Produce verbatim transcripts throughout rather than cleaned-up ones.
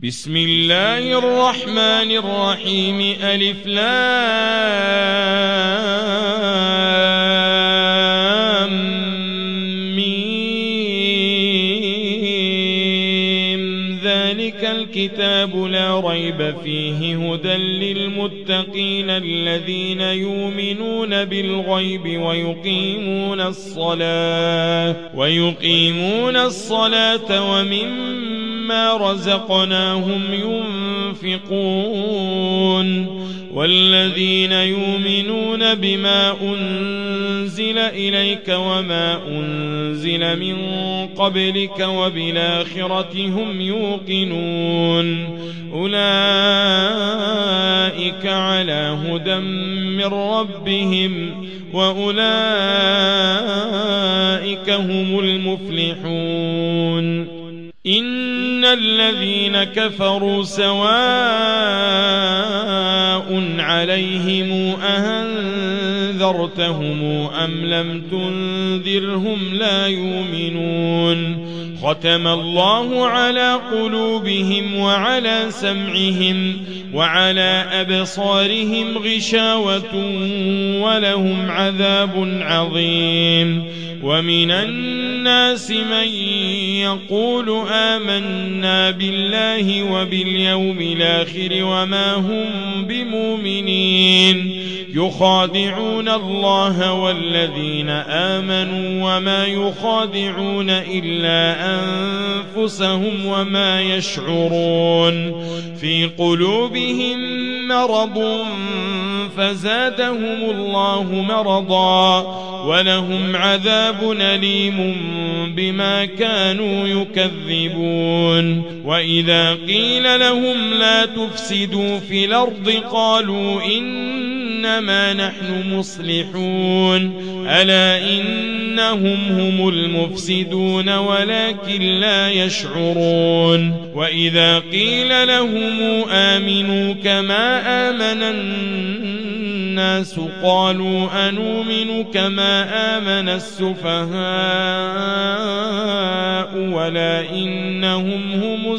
بسم الله الرحمن الرحيم ألف لام ميم ذلك الكتاب لا ريب فيه هدى للمتقين الذين يؤمنون بالغيب ويقيمون الصلاة ويقيمون الصلاة ومما ما رزقناهم ينفقون والذين يؤمنون بما أنزل إليك وما أنزل من قبلك وبالآخرة هم يوقنون أولئك على هدى من ربهم وأولئك هم المفلحون إن الذين كفروا سواء عليهم أأنذرتهم أم لم تنذرهم لا يؤمنون ختم الله على قلوبهم وعلى سمعهم وعلى أبصارهم غشاوة ولهم عذاب عظيم ومن الناس من يقول آمنا بالله وباليوم الآخر وما هم بمؤمنين يخادعون الله والذين آمنوا وما يخادعون إلا أنفسهم وما يشعرون في قلوبهم مرض فزادهم الله مرضا ولهم عذاب أليم بما كانوا يكذبون وإذا قيل لهم لا تفسدوا في الأرض قالوا إنما نحن مصلحون ألا إنهم هم المفسدون ولكن لا يشعرون وإذا قيل لهم آمنوا كما آمن الناس قالوا أنؤمن كما آمن السفهاء ولا إنهم هم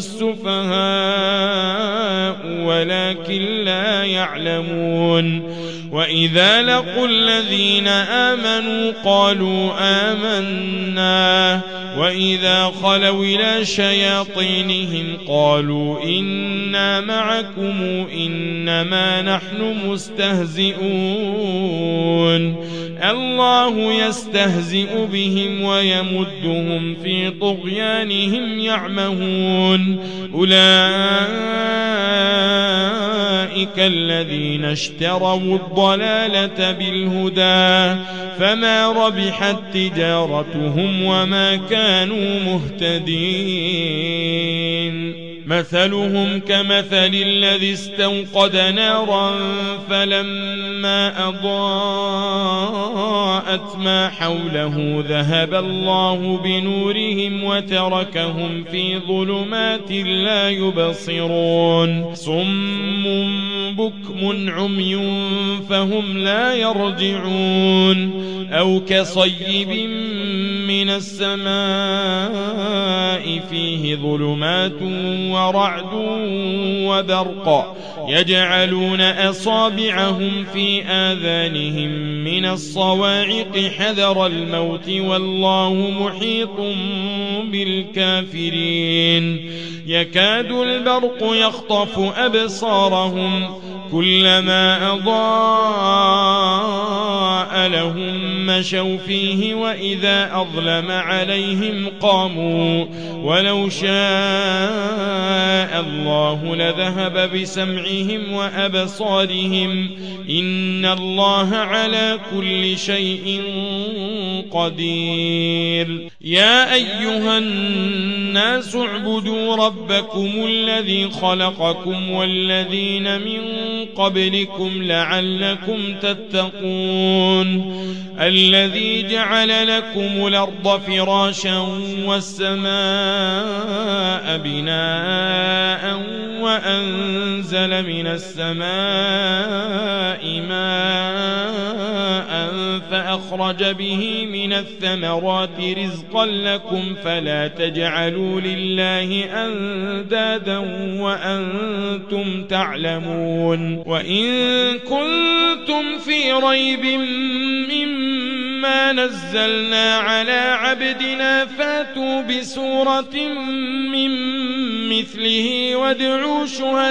السفهاء ولكن لا يعلمون وإذا لقوا الذين آمنوا قالوا آمنا وإذا خلوا إلى شياطينهم قالوا إنا معكم إنما نحن مستهزئون الله يستهزئ بهم ويمدهم في طغيانهم يعمهون أولئك الذين اشتروا الضلالة بالهدى فما ربحت تجارتهم وما كانوا مهتدين مثلهم كمثل الذي استوقد نارا فلما أضاءت ما حوله ذهب الله بنورهم وتركهم في ظلمات لا يبصرون صم بكم عمي فهم لا يرجعون أو كصيب من السماء فيه ظلمات ورعد وبرق يجعلون أصابعهم في آذانهم من الصواعق حذر الموت والله محيط بالكافرين يكاد البرق يخطف أبصارهم كلما أضاء لهم مشوا فيه وإذا أظلم عليهم قاموا ولو شاء الله لذهب بسمعهم وأبصارهم إن الله على كل شيء قدير يا أيها الناس اعبدوا ربكم الذي خلقكم والذين من قبلكم لعلكم تتقون الذي جعل لكم الأرض فراشا والسماء بناء وأنزل من السماء ماء فأخرج به من الثمرات رزقا لكم فلا تجعلوا لله أندادا وأنتم تعلمون وإن كنتم في ريب مما نزلنا على عبدنا فاتوا بسورة من مثله وادعوا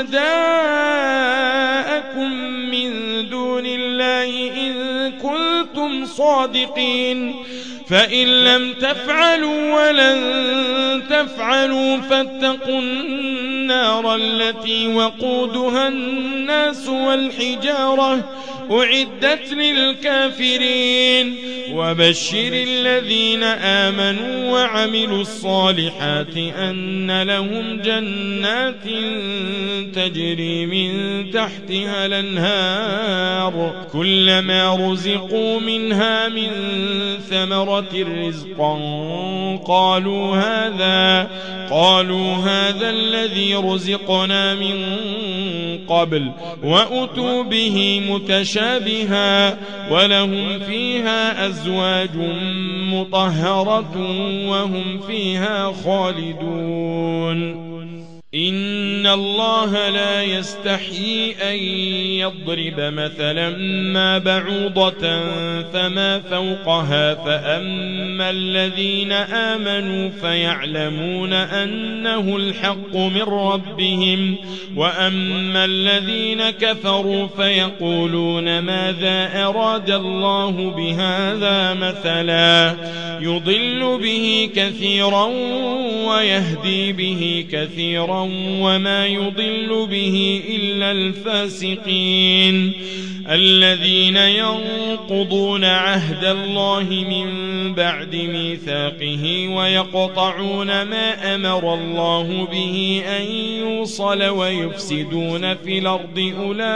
شهداءكم من دون الله إن كنتم صادقين فإن لم تفعلوا ولن تفعلوا فاتقوا النار التي وقودها الناس والحجارة أعدت للكافرين وبشر الذين آمنوا وعملوا الصالحات أن لهم جنات تجري من تحتها الأنهار كلما رزقوا منها من ثمرة رزقا قالوا هذا قالوا هذا الذي رزقنا من قبل وأتوا به متشابها ولهم فيها أزواج مطهرة وهم فيها خالدون إن الله لا يستحيي أن يضرب مثلا ما بعوضة فما فوقها فأما الذين آمنوا فيعلمون أنه الحق من ربهم وأما الذين كفروا فيقولون ماذا أراد الله بهذا مثلا يضل به كثيرا ويهدي به كثيرا وما يضل به إلا الفاسقين الذين ينقضون عهد الله من بعد ميثاقه ويقطعون ما أمر الله به أن يوصل ويفسدون في الأرض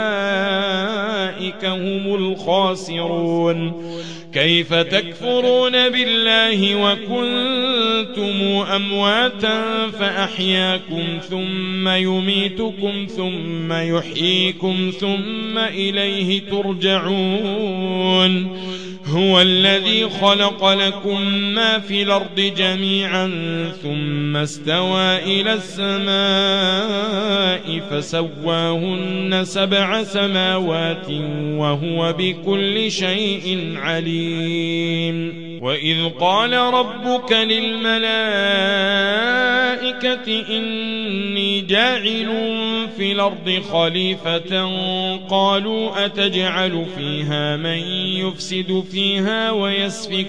أولئك هم الخاسرون كيف تكفرون بالله وكنتم أمواتا فأحياكم ثم يميتكم ثم يحييكم ثم إليه ترجعون هو الذي خلق لكم ما في الأرض جميعا ثم استوى إلى السماء فسواهن سبع سماوات وهو بكل شيء عليم وإذ قال ربك للملائكة إني جاعل في الأرض خليفة قالوا أتجعل فيها من يفسد فيها ويسفك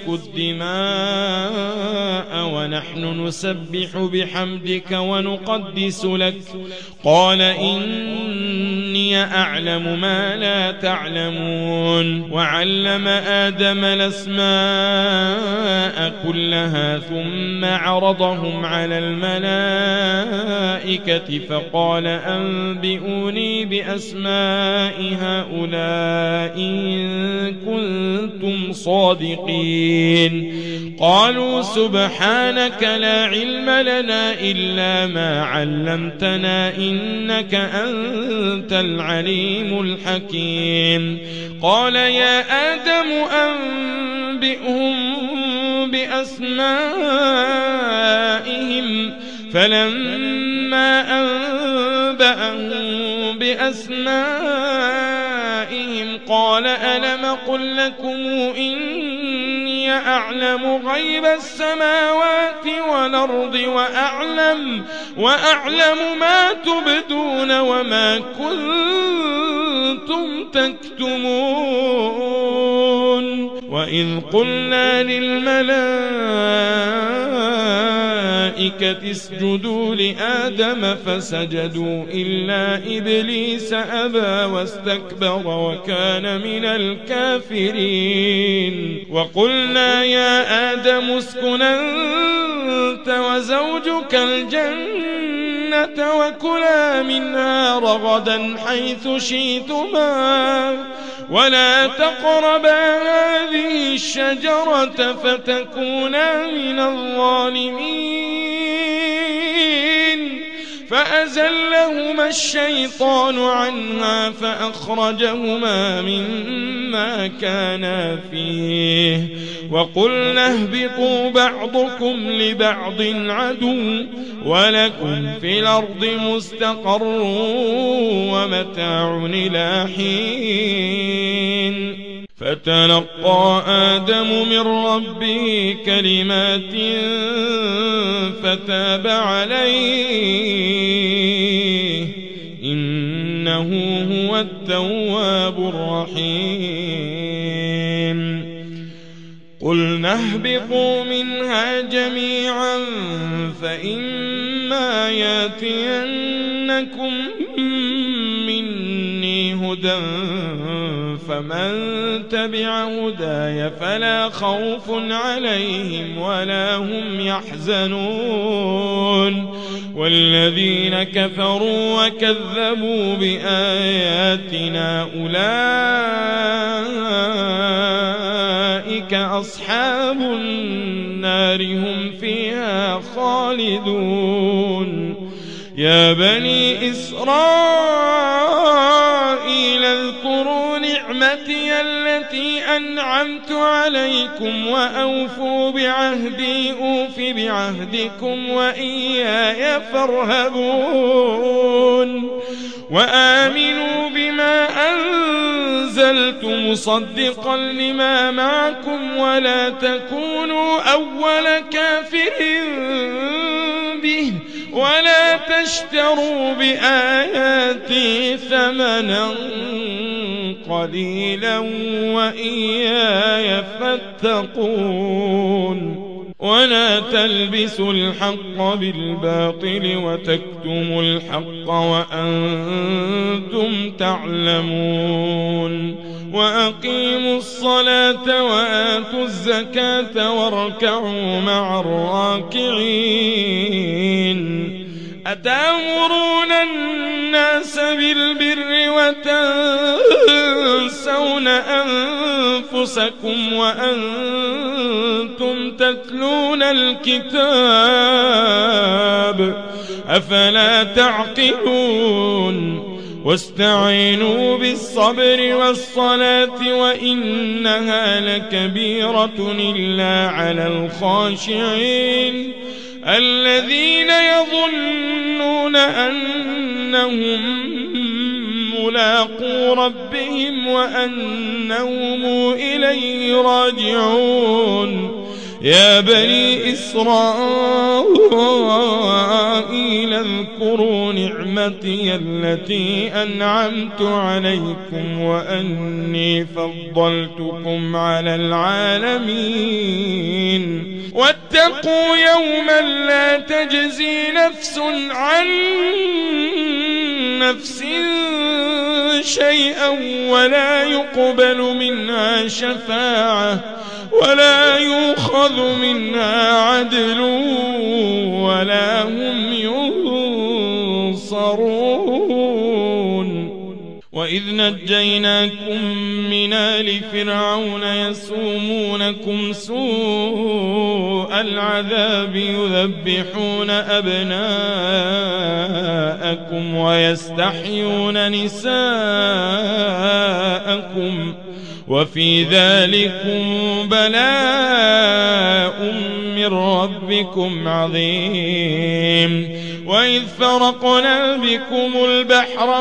الدماء ونحن نسبح بحمدك ونقدس لك قال إني أعلم ما لا تعلمون وعلم آدم الأسماء كلها ثم عرضهم على الملائكة فقال أنبئوني بأسماء هؤلاء إن كنتم صادقين قالوا سبحانك لا علم لنا إلا ما علمتنا إنك أنت العليم الحكيم قال يا آدم أنبئهم بأسمائهم فلما أنبأهم بأسمائهم قال ألم قل لكم إني أعلم غيب السماوات والأرض وأعلم, وأعلم ما تبدون وما كنتم تكتمون وإذ قلنا للملائكة اسجدوا لآدم فسجدوا إلا إبليس أبى واستكبر وكان من الكافرين وقلنا يا آدم اسكن أنت وزوجك الجنة وكلا منها رغدا حيث شئتما ولا تقربا هذه الشجرة فتكونا من الظالمين فأزلهما الشيطان عنها فأخرجهما مما كانا فيه وقلنا اهبطوا بعضكم لبعض عدو ولكم في الأرض مستقر ومتاع إلى حين فتلقى آدم من ربه كلمات فتاب عليه إنه هو التواب الرحيم قلنا اهبطوا منها جميعا فإما ياتينكم مني هدى فمن تبع هداي فلا خوف عليهم ولا هم يحزنون والذين كفروا وكذبوا بآياتنا أولئك أصحاب النار هم فيها خالدون يا بني إسرائيل اذكروا نعمتي التي أنعمت عليكم وأوفوا بعهدي أوف بعهدكم وإياي فارهبون وآمنوا بما أنزلت مصدقا لما معكم ولا تكونوا أول كافر به ولا تشتروا بآياتي ثمنا قليلا وإياي فاتقون ولا تلبسوا الحق بالباطل وتكتموا الحق وأنتم تعلمون وأقيموا الصلاة وآتوا الزكاة واركعوا مع الراكعين أتأمرون الناس بالبر وتنسون أنفسكم وأنتم تتلون الكتاب أفلا تعقلون واستعينوا بالصبر والصلاة وإنها لكبيرة إلا على الخاشعين الذين يظنون أنهم ملاقو ربهم وأنهم إليه راجعون يا بني إسرائيل اذكروا نعمتي التي أنعمت عليكم وأني فضلتكم على العالمين واتقوا يوما لا تجزي نفس عن نفس شيئا ولا يقبل منها شفاعة ولا يؤخذ منها عدل ولا هم ينصرون وإذ نجيناكم من آل فرعون يسومونكم سوء العذاب يذبحون أبناءكم ويستحيون نساءكم وفي ذلكم بلاء من ربكم عظيم وإذ فرقنا بكم البحر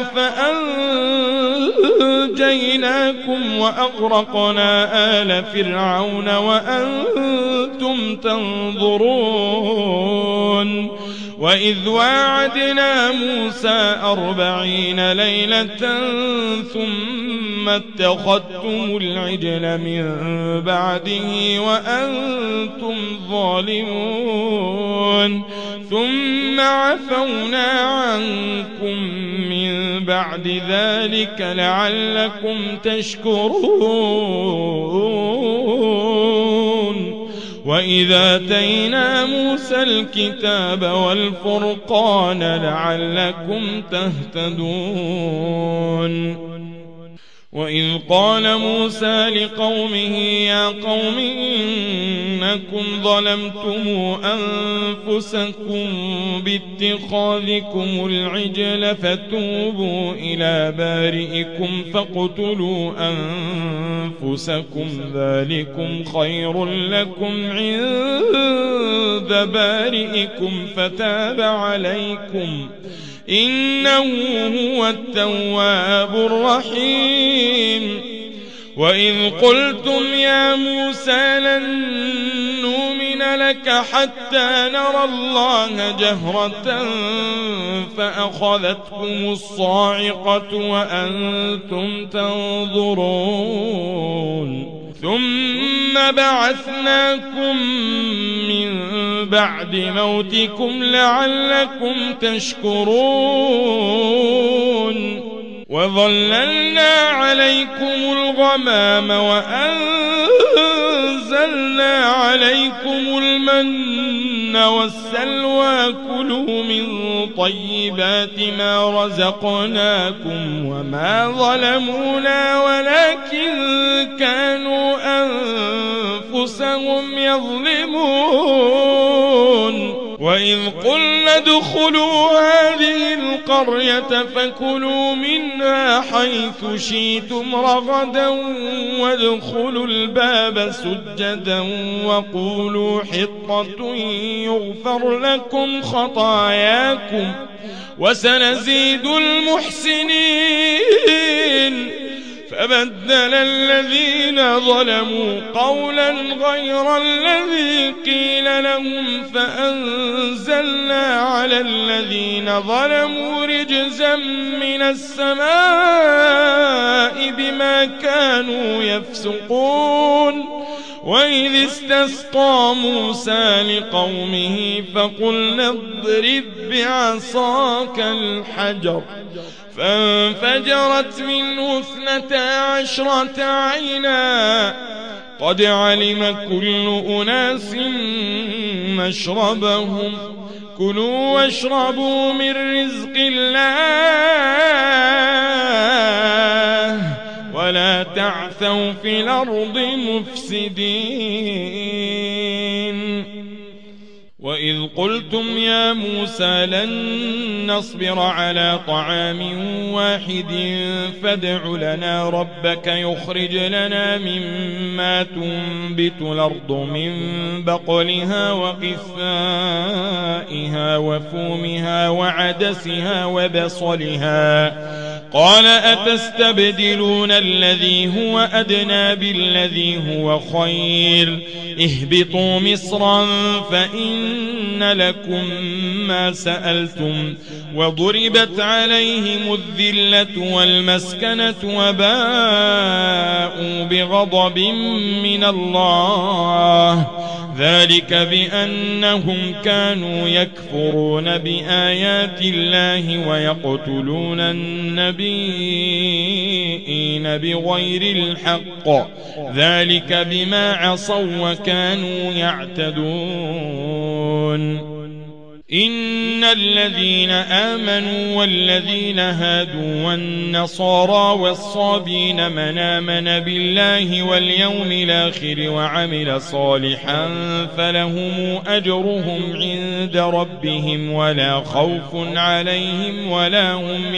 فأنجيناكم وأغرقنا آل فرعون وأنتم تنظرون وإذ واعدنا موسى أربعين ليلة ثم اتخذتم العجل من بعده وأنتم ظالمون ثم عفونا عنكم من بعد ذلك لعلكم تشكرون وإذا آتينا موسى الكتاب والفرقان لعلكم تهتدون وإذ قال موسى لقومه يا قوم إنكم ظلمتم أنفسكم باتخاذكم العجل فتوبوا إلى بارئكم فاقتلوا أنفسكم ذلكم خير لكم عند بارئكم فتاب عليكم إنه هو التواب الرحيم. وإذ قلتم يا موسى لن نؤمن لك حتى نرى الله جهرة فأخذتكم الصاعقة وأنتم تنظرون ثم بعثناكم من بعد موتكم لعلكم تشكرون وظللنا عليكم الغمام وأنزلنا عليكم المن والسلوى كلوا من طيبات ما رزقناكم وما ظلمونا ولكن كانوا أنفسهم يظلمون. وإذ قلنا ادخلوا هذه القرية فكلوا منها حيث شئتم رغدا وادخلوا الباب سجدا وقولوا حطة يغفر لكم خطاياكم وسنزيد المحسنين. فبدل الذين ظلموا قولا غير الذي قيل لهم فأنزلنا على الذين ظلموا رجزا من السماء بما كانوا يفسقون. وإذ استسقى موسى لقومه فقلنا اضرب بعصاك الحجر فانفجرت منه اثنتا عشرة عينا قد علم كل أناس مشربهم كلوا واشربوا من رزق الله ولا تعثوا في الأرض مفسدين. وإذ قلتم يا موسى لن نصبر على طعام واحد فادع لنا ربك يخرج لنا مما تنبت الأرض من بقلها وقثائها وفومها وعدسها وبصلها قال أتستبدلون الذي هو أدنى بالذي هو خير اهبطوا مصرا فإن لكم ما سألتم وضربت عليهم الذلة والمسكنة وباءوا بغضب من الله ذلك بأنهم كانوا يكفرون بآيات الله ويقتلون النبيين بغير الحق ذلك بما عصوا وكانوا يعتدون. إن الذين آمنوا والذين هادوا والنصارى والصابين من آمن بالله واليوم الآخر وعمل صالحا فلهم أجرهم عند ربهم ولا خوف عليهم ولا هم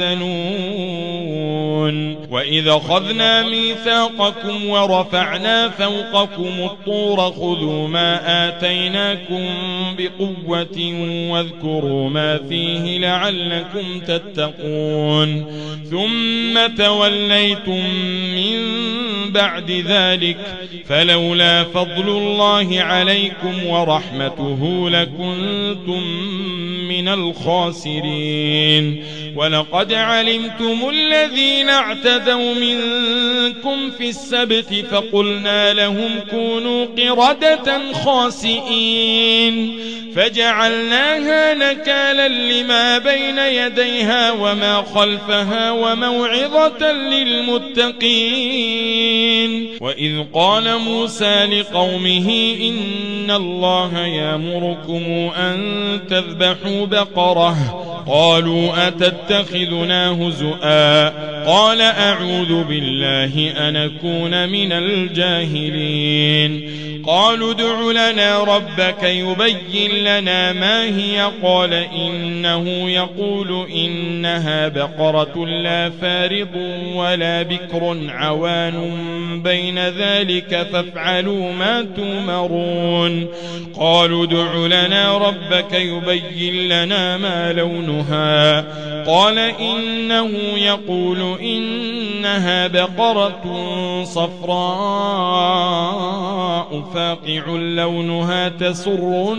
يحزنون. وإذا أخذنا ميثاقكم ورفعنا فوقكم الطور خذوا ما آتيناكم بقوة واذكروا ما فيه لعلكم تتقون. ثم توليتم من بعد ذلك فلولا فضل الله عليكم ورحمته لكنتم من الخاسرين. ولقد علمتم الذين اعتدوا منكم في السبت فقلنا لهم كونوا قردة خاسئين فجعلناها نكالا لما بين يديها وما خلفها وموعظة للمتقين. وإذ قال موسى لقومه إن الله يأمركم أن تذبحوا بقرة قالوا أتتخذنا هزؤا قال أعوذ بالله أن أكون من الجاهلين. قالوا ادع لنا ربك يبين لنا ما هي قال إنه يقول إنها بقرة لا فارض ولا بكر عوان بين ذلك فافعلوا ما تؤمرون قالوا ادع لنا ربك يبين لنا ما لونها قال إنه يقول إنها بقرة صفراء فاقع لونها تسر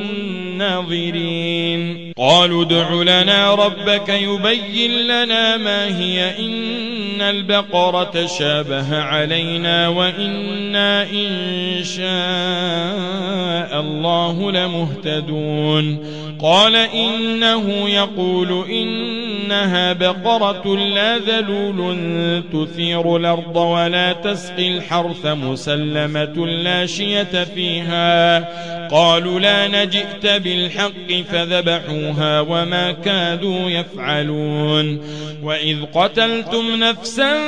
الناظرين قالوا ادع لنا ربك يبين لنا ما هي إن البقرة شابه علينا وإنا إن شاء الله لمهتدون قال إنه يقول إنها بقرة لا ذلول تثير الأرض ولا تسقي الحرث مسلمة لا شية فيها قالوا لا نجئت بالحق فذبحوها وما كادوا يفعلون وإذ قتلتم نفسا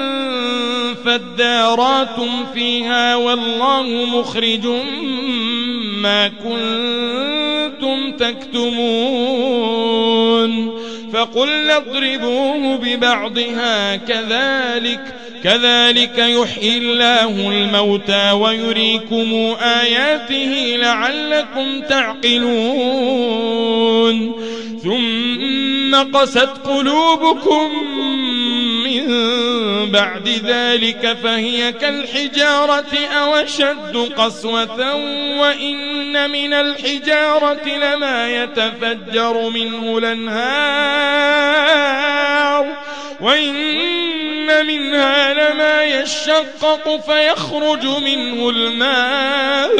فاداراتم فيها والله مخرج ما كنتم تكتمون فقلنا اضربوه ببعضها كذلك كذلك يحيي الله الموتى ويريكم آياته لعلكم تعقلون ثم قست قلوبكم من بعد ذلك فهي كالحجارة أو أشد قسوة وإن من الحجارة لما يتفجر منه الأنهار وإن منها لما يشقق فيخرج منه الماء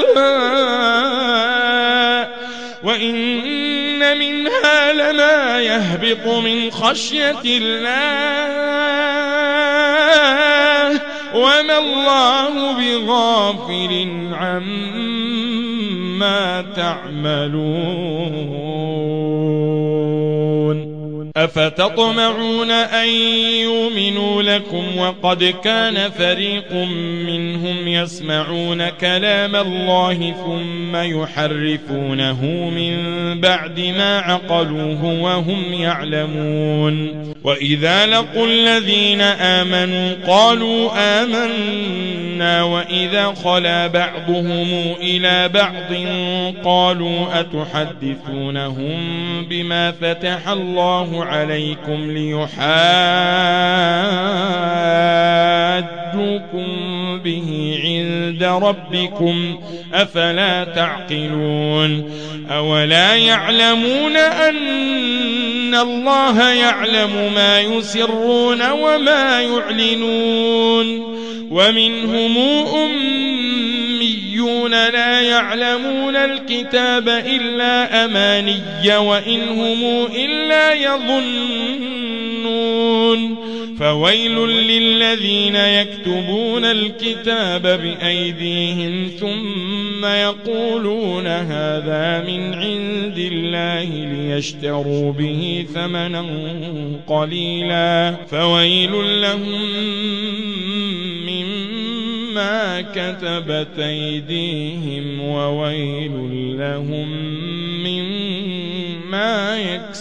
وإن منها لما يهبط من خشية الله وما الله بغافل عما تعملون أفتطمعون أن يؤمنوا لكم وقد كان فريق منهم يسمعون كلام الله ثم يحرفونه من بعد ما عقلوه وهم يعلمون وإذا لقوا الذين آمنوا قالوا آمنا وإذا خلا بعضهم إلى بعض قالوا أتحدثونهم بما فتح الله عليكم ليحاجوكم به عند ربكم أفلا تعقلون أولا يعلمون أن الله يعلم ما يسرون وما يعلنون ومنهم أميون لا يعلمون الكتاب إلا أماني وإن هم إلا يظنون فويل للذين يكتبون الكتاب بأيديهم ثم يقولون هذا من عند الله ليشتروا به ثمنا قليلا فويل لهم مما كتبت أيديهم وويل لهم مما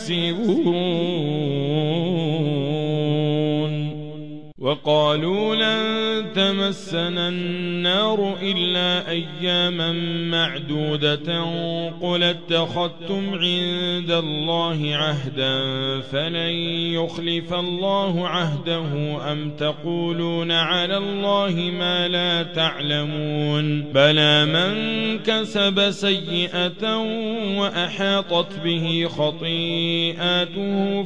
يكسبون وقالوا لن تمسنا النار إلا أياما معدودة قل اتخذتم عند الله عهدا فلن يخلف الله عهده أم تقولون على الله ما لا تعلمون بلى من كسب سيئة وأحاطت به خطيئاته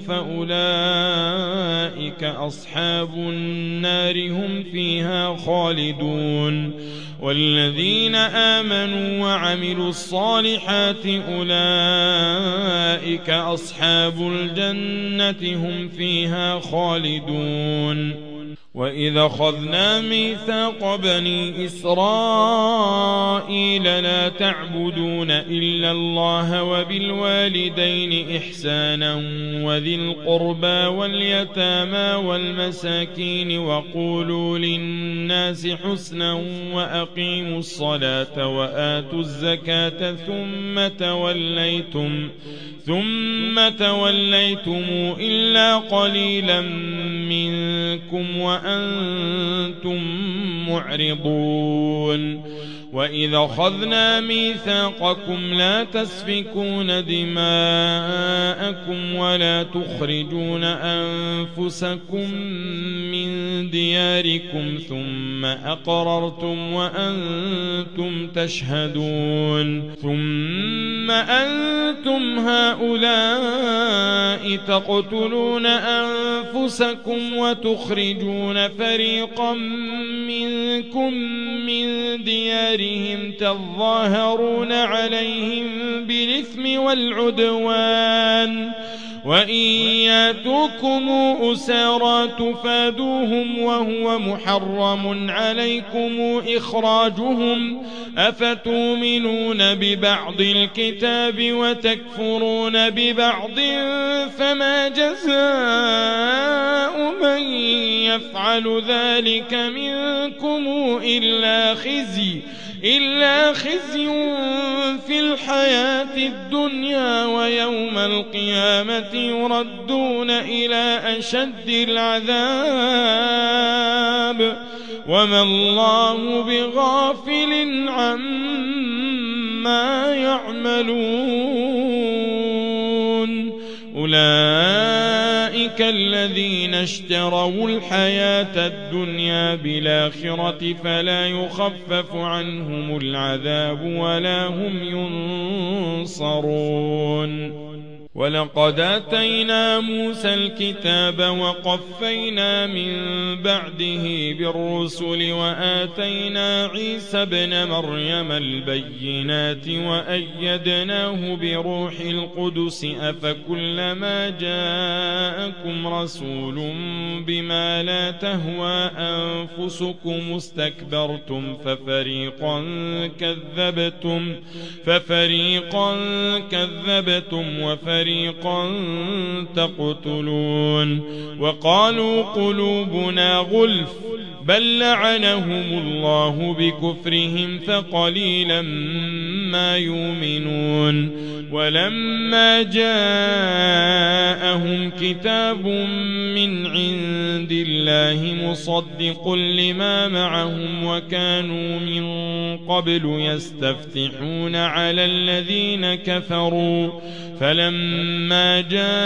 فأولئك أصحاب النار هم فيها خالدون والذين آمنوا وعملوا الصالحات أولئك أصحاب الجنة هم فيها خالدون وإذا أخذنا ميثاق بني إسرائيل لا تعبدون إلا الله وبالوالدين إحسانا وذي القربى واليتامى والمساكين وقولوا للناس حسنا وأقيموا الصلاة وآتوا الزكاة ثم توليتم ثم توليتم إلا قليلا منكم وأنتم معرضون وإذا أخذنا ميثاقكم لا تسفكون دماءكم ولا تخرجون أنفسكم من دياركم ثم أقررتم وأنتم تشهدون ثم أنتم هؤلاء تقتلون أنفسكم وتخرجون فريقا منكم من دياركم تظاهرون عليهم بالإثم والعدوان وإن ياتوكم أسارى تفادوهم وهو محرم عليكم إخراجهم أفتؤمنون ببعض الكتاب وتكفرون ببعض فما جزاء من يفعل ذلك منكم إلا خزي إلا خزي في الحياة الدنيا ويوم القيامة يردون إلى أشد العذاب وما الله بغافل عما يعملون أولئك الذين اشتروا الحياة الدنيا بالآخرة فلا يخفف عنهم العذاب ولا هم ينصرون ولقد آتينا موسى الكتاب وقفينا من بعده بالرسل وآتينا عيسى ابن مريم البينات وأيدناه بروح القدس أفكلما جاءكم رسول بما لا تهوى أنفسكم استكبرتم ففريقا كذبتم ففريقا كذبتم وفريقا فريقا تقتلون وقالوا قلوبنا غلف بل لعنهم الله بكفرهم فقليلا ما يؤمنون ولما جاءهم كتاب من عند الله مصدق لما معهم وكانوا من قبل يستفتحون على الذين كفروا فلما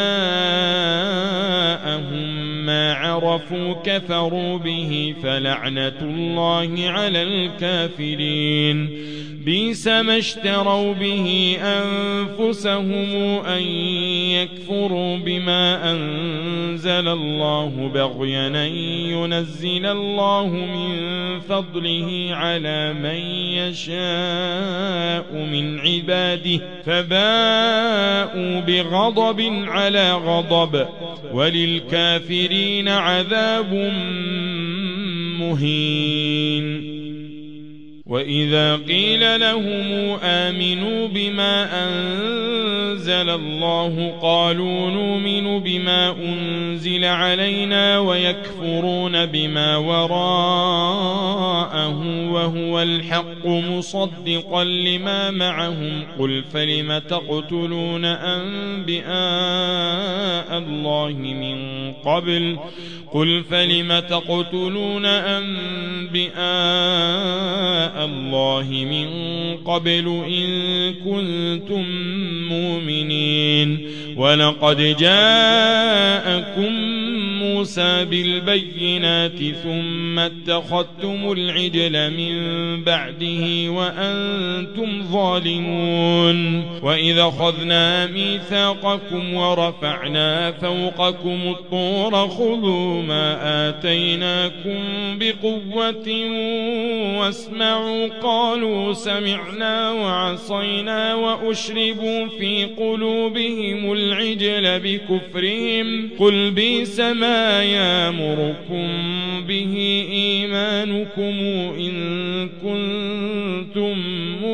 جاءهم ما عرفوا كفروا به فلعنة الله على الكافرين بئس ما اشتروا به أنفسهم أن يكفروا بما أنزل الله بغيا أن ينزل الله من فضله على من يشاء من عباده فباءوا بغضب على غضب وللكافرين عذاب مهين وإذا قيل لهم آمنوا بما أنزل الله قالوا نؤمن بما أنزل علينا ويكفرون بما وراءه وهو الحق مصدقا لما معهم قل فلم تقتلون أنبياء الله من قبل قل فلم تقتلون أنبياء الله من قبل إن كنتم مؤمنين ولقد جاءكم موسى بالبينات ثم اتخذتم العجل من بعده وأنتم ظالمون وإذا أخذنا ميثاقكم ورفعنا فوقكم الطور خذوا ما آتيناكم بقوة واسمعوا قالوا سمعنا وعصينا وأشربوا في قلوبهم العجل بكفرهم قل بئس ما ما يأمركم به إيمانكم إن كنتم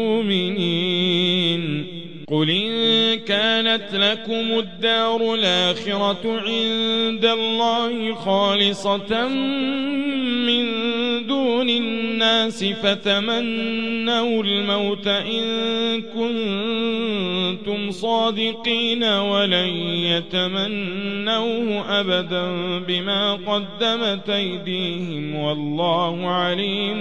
مؤمنين قل إن كانت لكم الدار الآخرة عند الله خالصة من دون الناس فتمنوا الموت إن كنتم صادقين ولن يتمنوه أبدا بما قدمت أيديهم والله عليم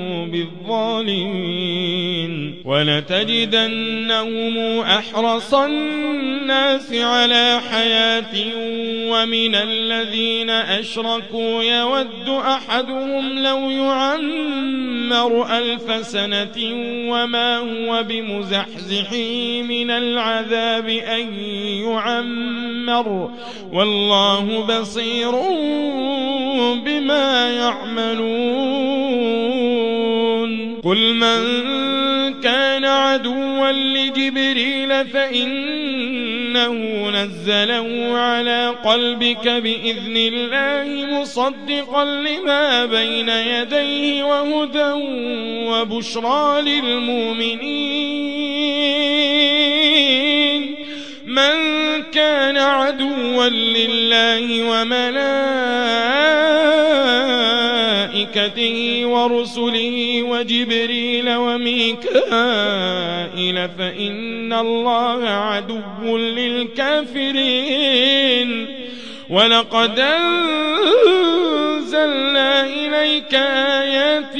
بالظالمين ولتجدنهم أحرص الناس على حياة ومن الذين أشركوا يود أحدهم لو يعمر ألف سنة وما هو بمزحزحه من العذاب أن يعمر والله بصير بما يعملون قل من كان عدوا لجبريل فإنه نزله على قلبك بإذن الله مصدقا لما بين يديه وهدى وبشرى للمؤمنين من كان عدوا لله وملائكته ورسله وجبريل وميكائيل فإن الله عدو للكافرين ولقد أنزلنا إليك آيات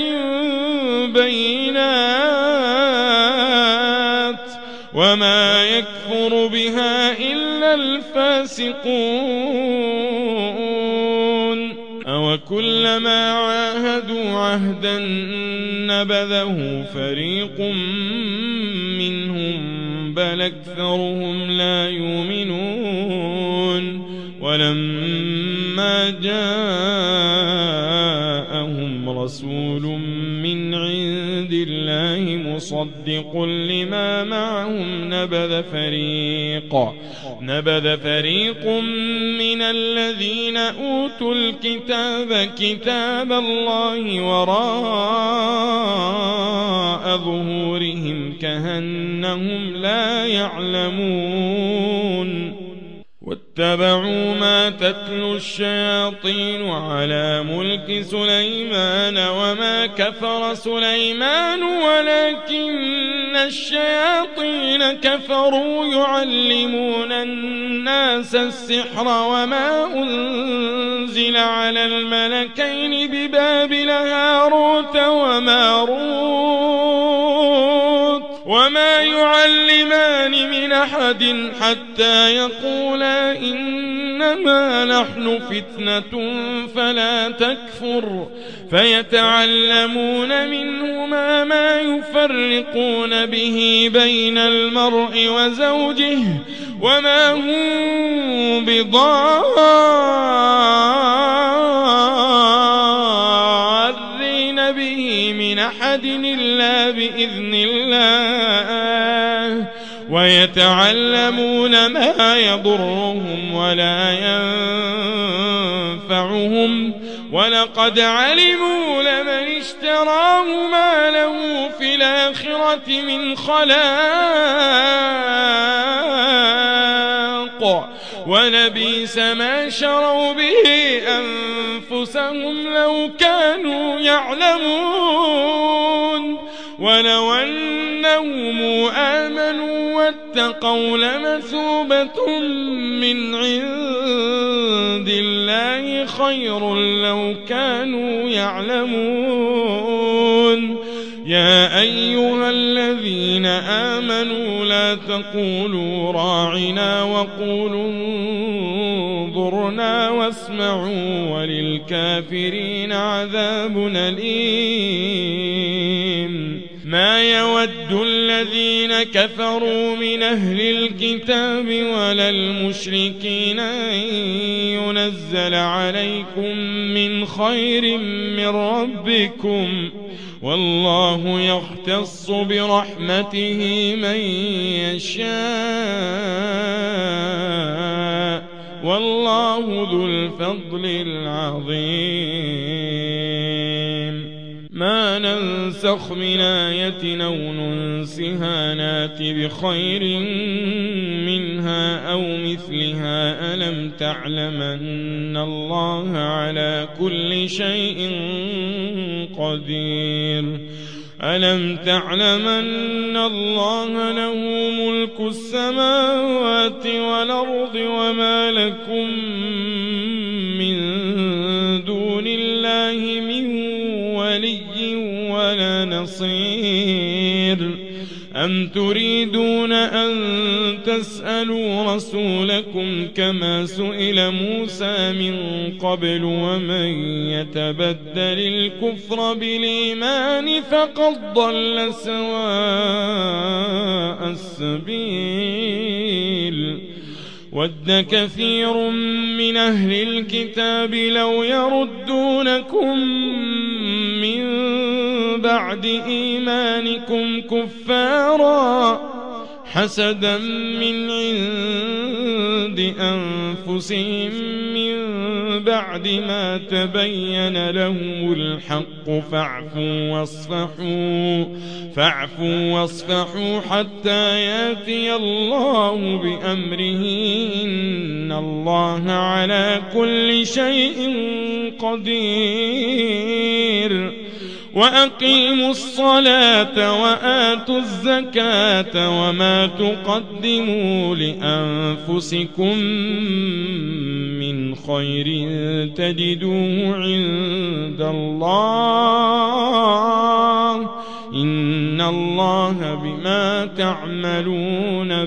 بينات وما يكفر بها إلا الفاسقون أوكلما عاهدوا عهدا نبذه فريق منهم بل أكثرهم لا يؤمنون ولما جاءهم رسول من عند الله مصدق لما معهم نبذ فريق نبذ فريق من الذين أوتوا الكتاب كتاب الله وراء ظهورهم كأنهم لا يعلمون واتبعوا ما تتلو الشياطين على ملك سليمان وما كفر سليمان ولكن الشياطين كفروا يعلمون الناس السحر وما أنزل على الملكين ببابل هاروت وماروت وما يعلمان من أحد حتى يقولا إنما نحن فتنة فلا تكفر فيتعلمون منهما ما يفرقون به بين المرء وزوجه وما هم بضارين به من أحد إلا بإذن الله ويتعلمون ما يضرهم ولا ينفعهم ولقد علموا لمن اشتراه ما له في الآخرة من خلاق ولبئس ما شروا به أنفسهم لو كانوا يعلمون ولو أنهم آمنوا واتقوا لمثوبة من عند الله خير لو كانوا يعلمون يا أيها الذين آمنوا لا تقولوا راعنا وقولوا انظرنا واسمعوا وللكافرين عذاب أليم ما يود الذين كفروا من أهل الكتاب ولا المشركين أن ينزل عليكم من خير من ربكم والله يختص برحمته من يشاء والله ذو الفضل العظيم. ما ننسخ من آية أو ننسها نات بخير منها أو مثلها. ألم تعلم أن الله على كل شيء قدير. ألم تعلم أن الله له ملك السماوات والأرض وما لكم من دون الله من ولي ولا نصير. أم تريدون أن تسألوا رسولكم كما سئل موسى من قبل ومن يتبدل الكفر بالإيمان فقد ضل سواء السبيل. ود كثير من أهل الكتاب لو يردونكم من بعد إيمانكم كفارا حسدا من عند أنفسهم من بعد ما تبين لهم الحق فاعفوا واصفحوا فاعفوا واصفحوا حتى يأتي الله بأمره إن الله على كل شيء قدير. وأقيموا الصلاة وآتوا الزكاة وما تقدموا لأنفسكم من خير تجدوه عند الله إن الله بما تعملون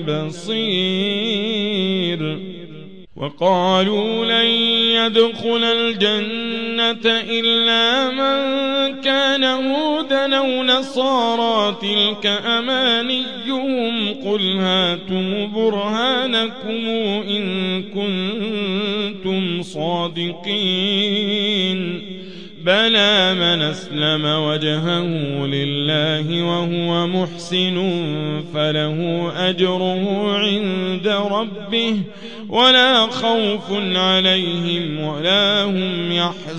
بصير. وقالوا لن يدخل الجنة إلا من كان هودا أو نصارى تلك أمانيهم قل هاتوا برهانكم إن كنتم صادقين. بلى من أسلم وجهه لله وهو محسن فله أجره عند ربه ولا خوف عليهم ولا هم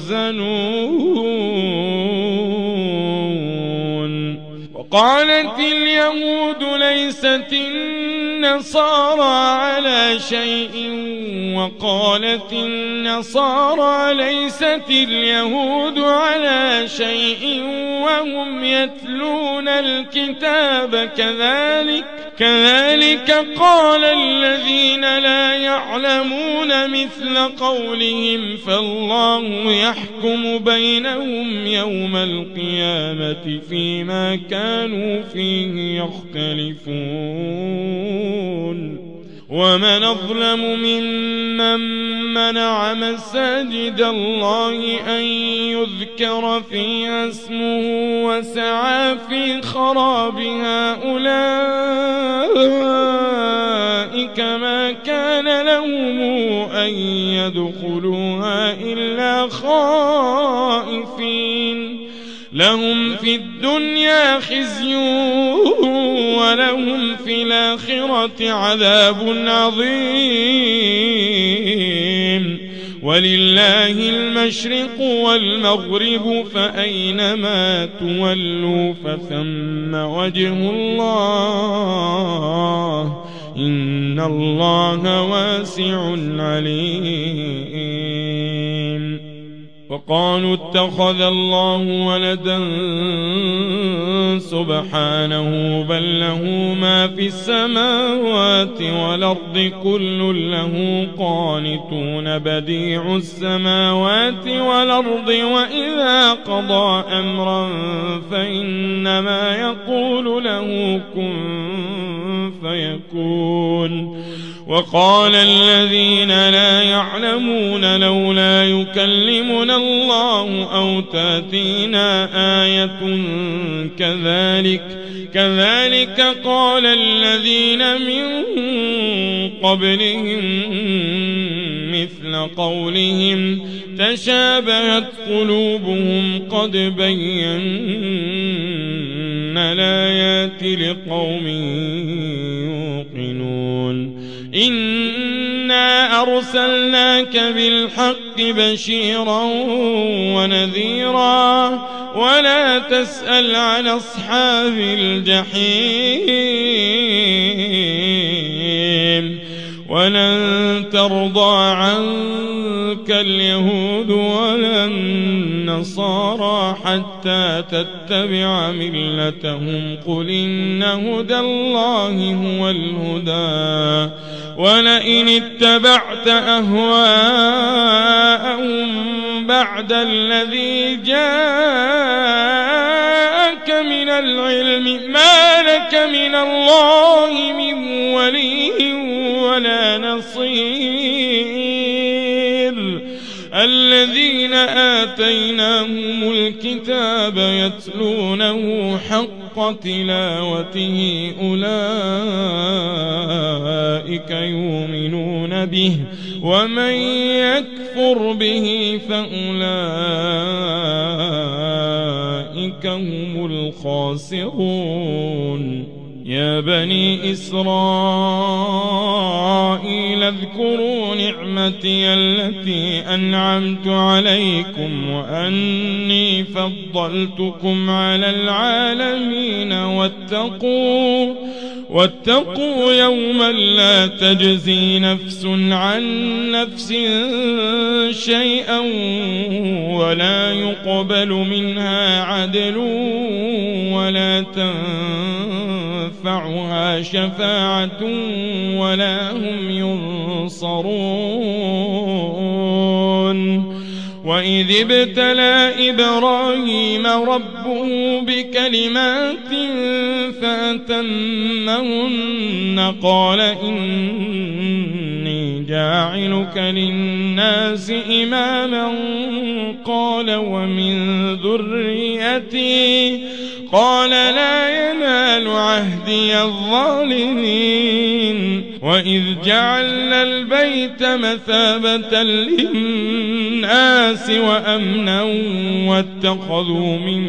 يحزنون. وقالت اليهود ليست النصارى على شيء وقالت النصارى ليست اليهود على شيء وهم يتلون الكتاب كذلك كذلك قال الذين لا يعلمون مثل قولهم فالله يحكم بينهم يوم القيامة فيما كانوا فيه يختلفون. ومن أظلم ممن منع مساجد الله أن يذكر فيها اسمه وسعى في خرابها أولئك ما كان لهم أن يدخلوها إلا خائفين. لهم في الدنيا خزي ولهم في الآخرة عذاب عظيم. ولله المشرق والمغرب فأينما تولوا فثم وجه الله إن الله واسع عليم. وقالوا اتخذ الله ولدا سبحانه بل له ما في السماوات والأرض كل له قانتون بديع السماوات والأرض وإذا قضى أمرا فإنما يقول له كن فيكون. وقال الذين لا يعلمون لولا يكلمنا الله أو تأتينا آية كذلك كذلك قال الذين من قبلهم مثل قولهم تشابهت قلوبهم قد بينا الآيات لقوم يوقنون. إنا أرسلناك بالحق بشيرا ونذيرا ولا تسأل عن أصحاب الجحيم ولن ترضى عنك اليهود ولا النصارى حتى تتبع ملتهم قل إن هدى الله هو الهدى ولئن اتبعت أهواءهم بعد الذي جاءك من العلم ما لك من الله من ولي ولا نصير الذين آتيناهم الكتاب يتلونه حق تلاوته أولئك يؤمنون به ومن يكفر به فأولئك هم الخاسرون يا بني إسرائيل اذكروا نعمتي التي أنعمت عليكم وأني فضلتكم على العالمين واتقوا واتقوا يوما لا تجزي نفس عن نفس شيئا ولا يقبل منها عدل ولا تنفعها شفاعة ولا هم ينصرون وإذ ابتلى إبراهيم ربه بكلمات فأتمهن قال إني جاعلك للناس إماما قال ومن ذريتي قال لا ينال عهدي الظالمين وإذ جعلنا البيت مثابة للناس وأمنا واتخذوا من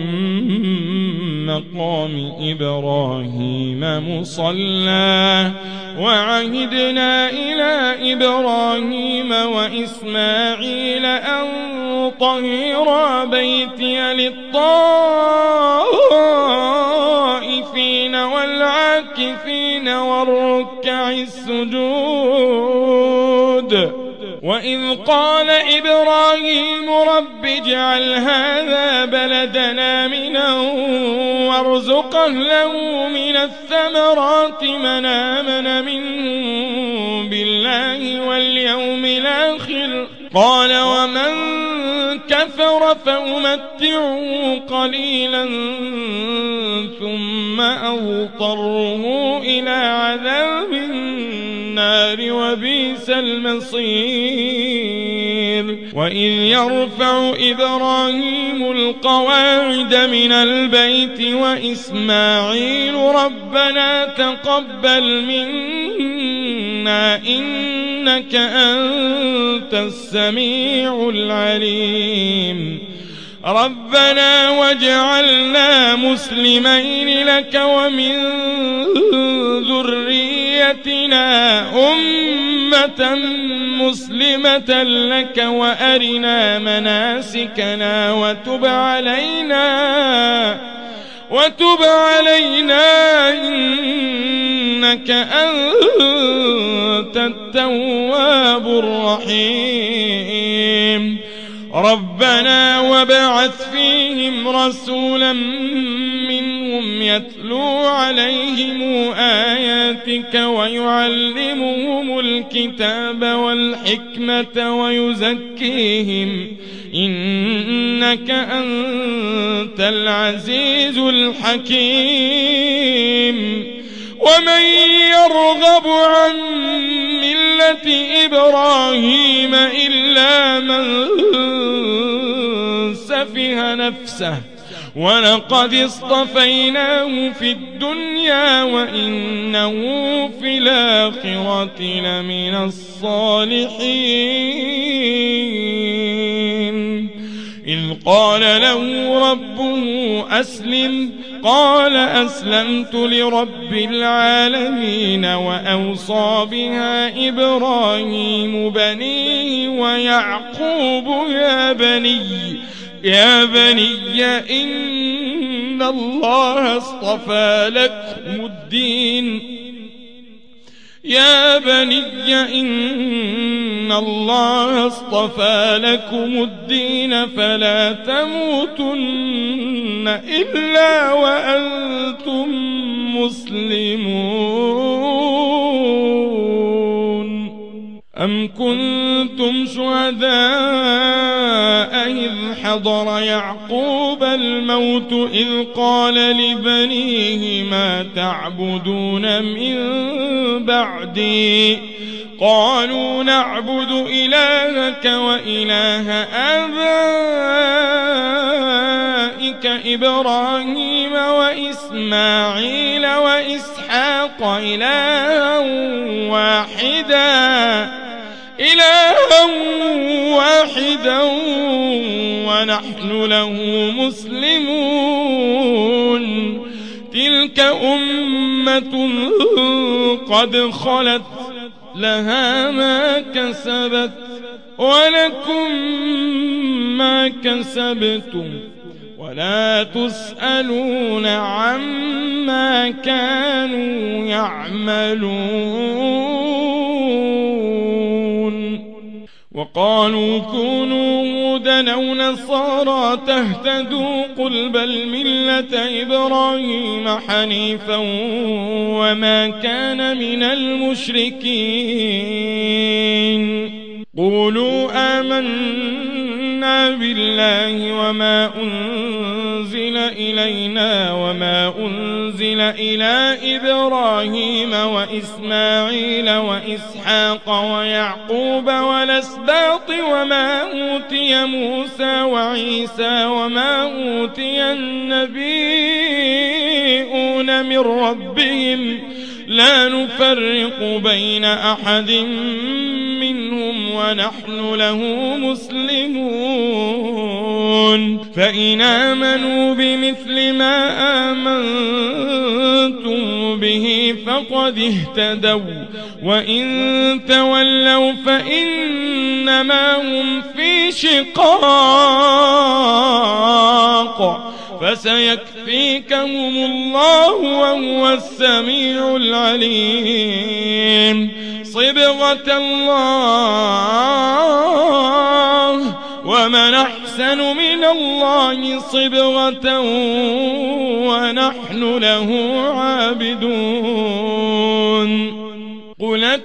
مقام إبراهيم مصلى وعهدنا إلى إبراهيم وإسماعيل أن طهرا بيتي للطائفين والعاكفين والركع السجود وإذ قال إبراهيم رب اجعل هذا بلدنا آمنا وارزق أهله من الثمرات من آمن منهم بالله واليوم الآخر قال ومن كفر فأمتعه قليلا ثم أضطره إلى عذاب النار وبئس المصير وإذ يرفع إبراهيم القواعد من البيت وإسماعيل ربنا تقبل منا إنك أنت السميع العليم ربنا واجعلنا مسلمين لك ومن ذريتنا أمة مسلمة لك وأرنا مناسكنا وتب علينا وتب علينا إنك أنت التواب الرحيم ربنا وابعث فيهم رسولا منهم يتلو عليهم آياتك ويعلمهم الكتاب والحكمة ويزكيهم إنك أنت العزيز الحكيم ومن يرغب عن ملة إبراهيم إلا من سفه نفسه ولقد اصطفيناه في الدنيا وإنه في الآخرة لمن الصالحين إذ قال له ربه أسلم قال أسلمت لرب العالمين وأوصى بها إبراهيم بنيه ويعقوب يا بني يا بني إن الله اصطفى لكم الدين يا بني إن الله اصطفى لكم الدين فلا تموتن إلا وأنتم مسلمون أم كنتم شهداء إذ حضر يعقوب الموت إذ قال لبنيه ما تعبدون من بعدي قالوا نعبد إلهك وإله آبائك إبراهيم وإسماعيل وإسحاق إلها واحدا إلها واحدا ونحن له مسلمون تلك أمة قد خلت لها ما كسبت ولكم ما كسبتم ولا تسألون عما كانوا يعملون وقالوا كونوا هودا أو نصارى تهتدوا قل بل ملة إبراهيم حنيفا وما كان من المشركين قولوا آمنا بالله وما أنزل إلينا وما أنزل إلى إبراهيم وإسماعيل وإسحاق ويعقوب والأسباط وما أوتي موسى وعيسى وما أوتي النبيون من ربهم لا نفرق بين أحد منهم ونحن له مسلمون فإن آمنوا بمثل ما آمنتم به فقد اهتدوا وإن تولوا فإنما هم في شقاق فسيكفيكهم الله وهو السميع العليم صبغة الله ومن أحسن من الله صبغة ونحن له عابدون قل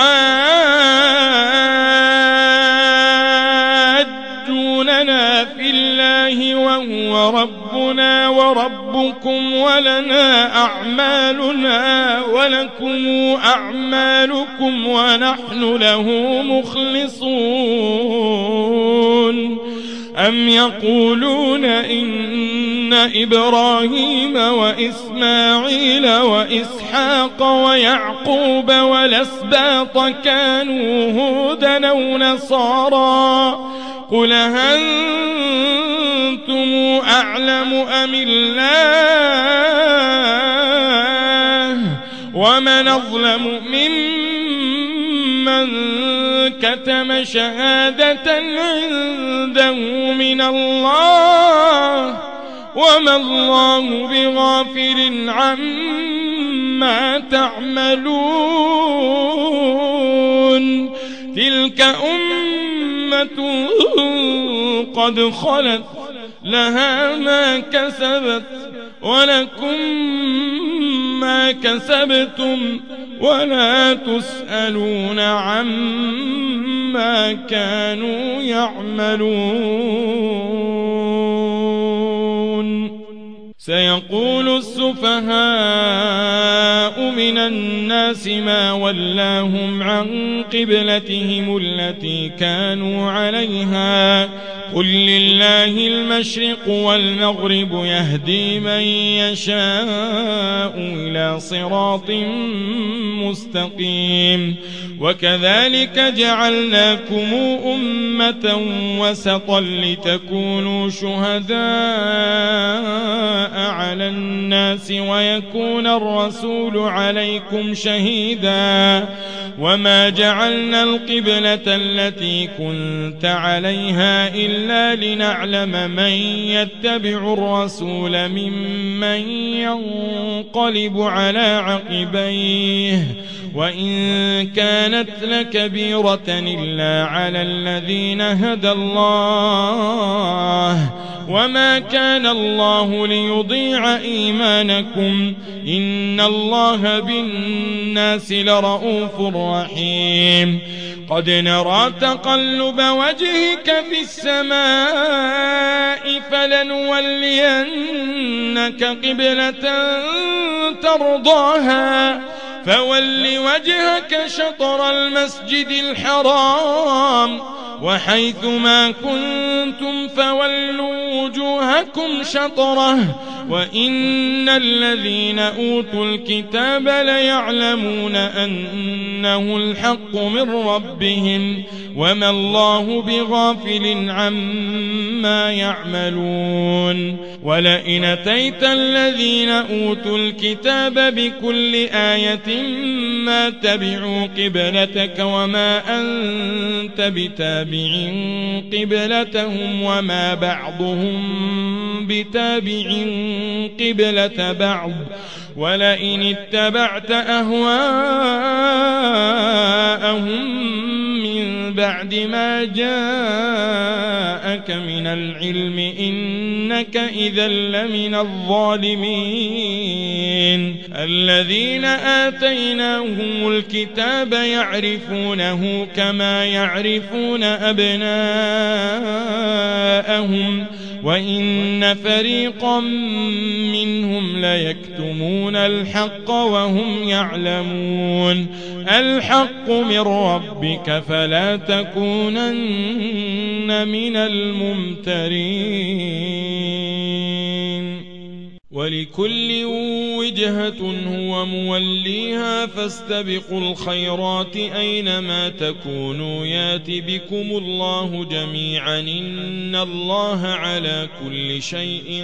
تحاجوننا في الله وهو ربنا وربكم ولنا أعمالنا ولكم أعمالكم ونحن له مخلصون أم يقولون إن إبراهيم وإسماعيل وإسحاق ويعقوب والأسباط كانوا هودا أو نصارى قل أنتم أعلم أم الله ومن أظلم ممن كتم شهادة عنده من الله وما الله بغافل عما تعملون تلك أمة قد خلت لها ما كسبت ولكم ما كسبتم ولا تسألون عما كانوا يعملون سيقول السفهاء من الناس ما ولاهم عن قبلتهم التي كانوا عليها قل لله المشرق والمغرب يهدي من يشاء إلى صراط مستقيم وكذلك جعلناكم أمة وسطا لتكونوا شهداء على الناس ويكون الرسول عليكم شهيدا وما جعلنا القبلة التي كنت عليها إلا لنعلم من يتبع الرسول ممن ينقلب على عقبيه وإن كانت لكبيرة إلا على الذين هدى الله وما كان الله ليضيع إيمانكم إن الله بالناس لرؤوف رحيم قد نرى تقلب وجهك في السماء فلنولينك قبلة ترضاها فول وجهك شطر المسجد الحرام وحيث ما كنتم فولوا وجوهكم شطره وإن الذين أوتوا الكتاب ليعلمون أنه الحق من ربهم وما الله بغافل عما يعملون ولئن أتيت الذين أوتوا الكتاب بكل آية ما تبعوا قبلتك وما أنت بتابع قبلتهم وما بعضهم بتابع قبلة بعض ولئن اتبعت أهواءهم من بعد ما جاءك من العلم إنك إذا لمن الظالمين الذين آتيناهم الكتاب يعرفونه كما يعرفون أبناءهم وإن فريقا منهم ليكتمون الحق وهم يعلمون الحق من ربك فلا تكونن من الممترين ولكل وجهة هو موليها فاستبقوا الخيرات أينما تكونوا يات بكم الله جميعا إن الله على كل شيء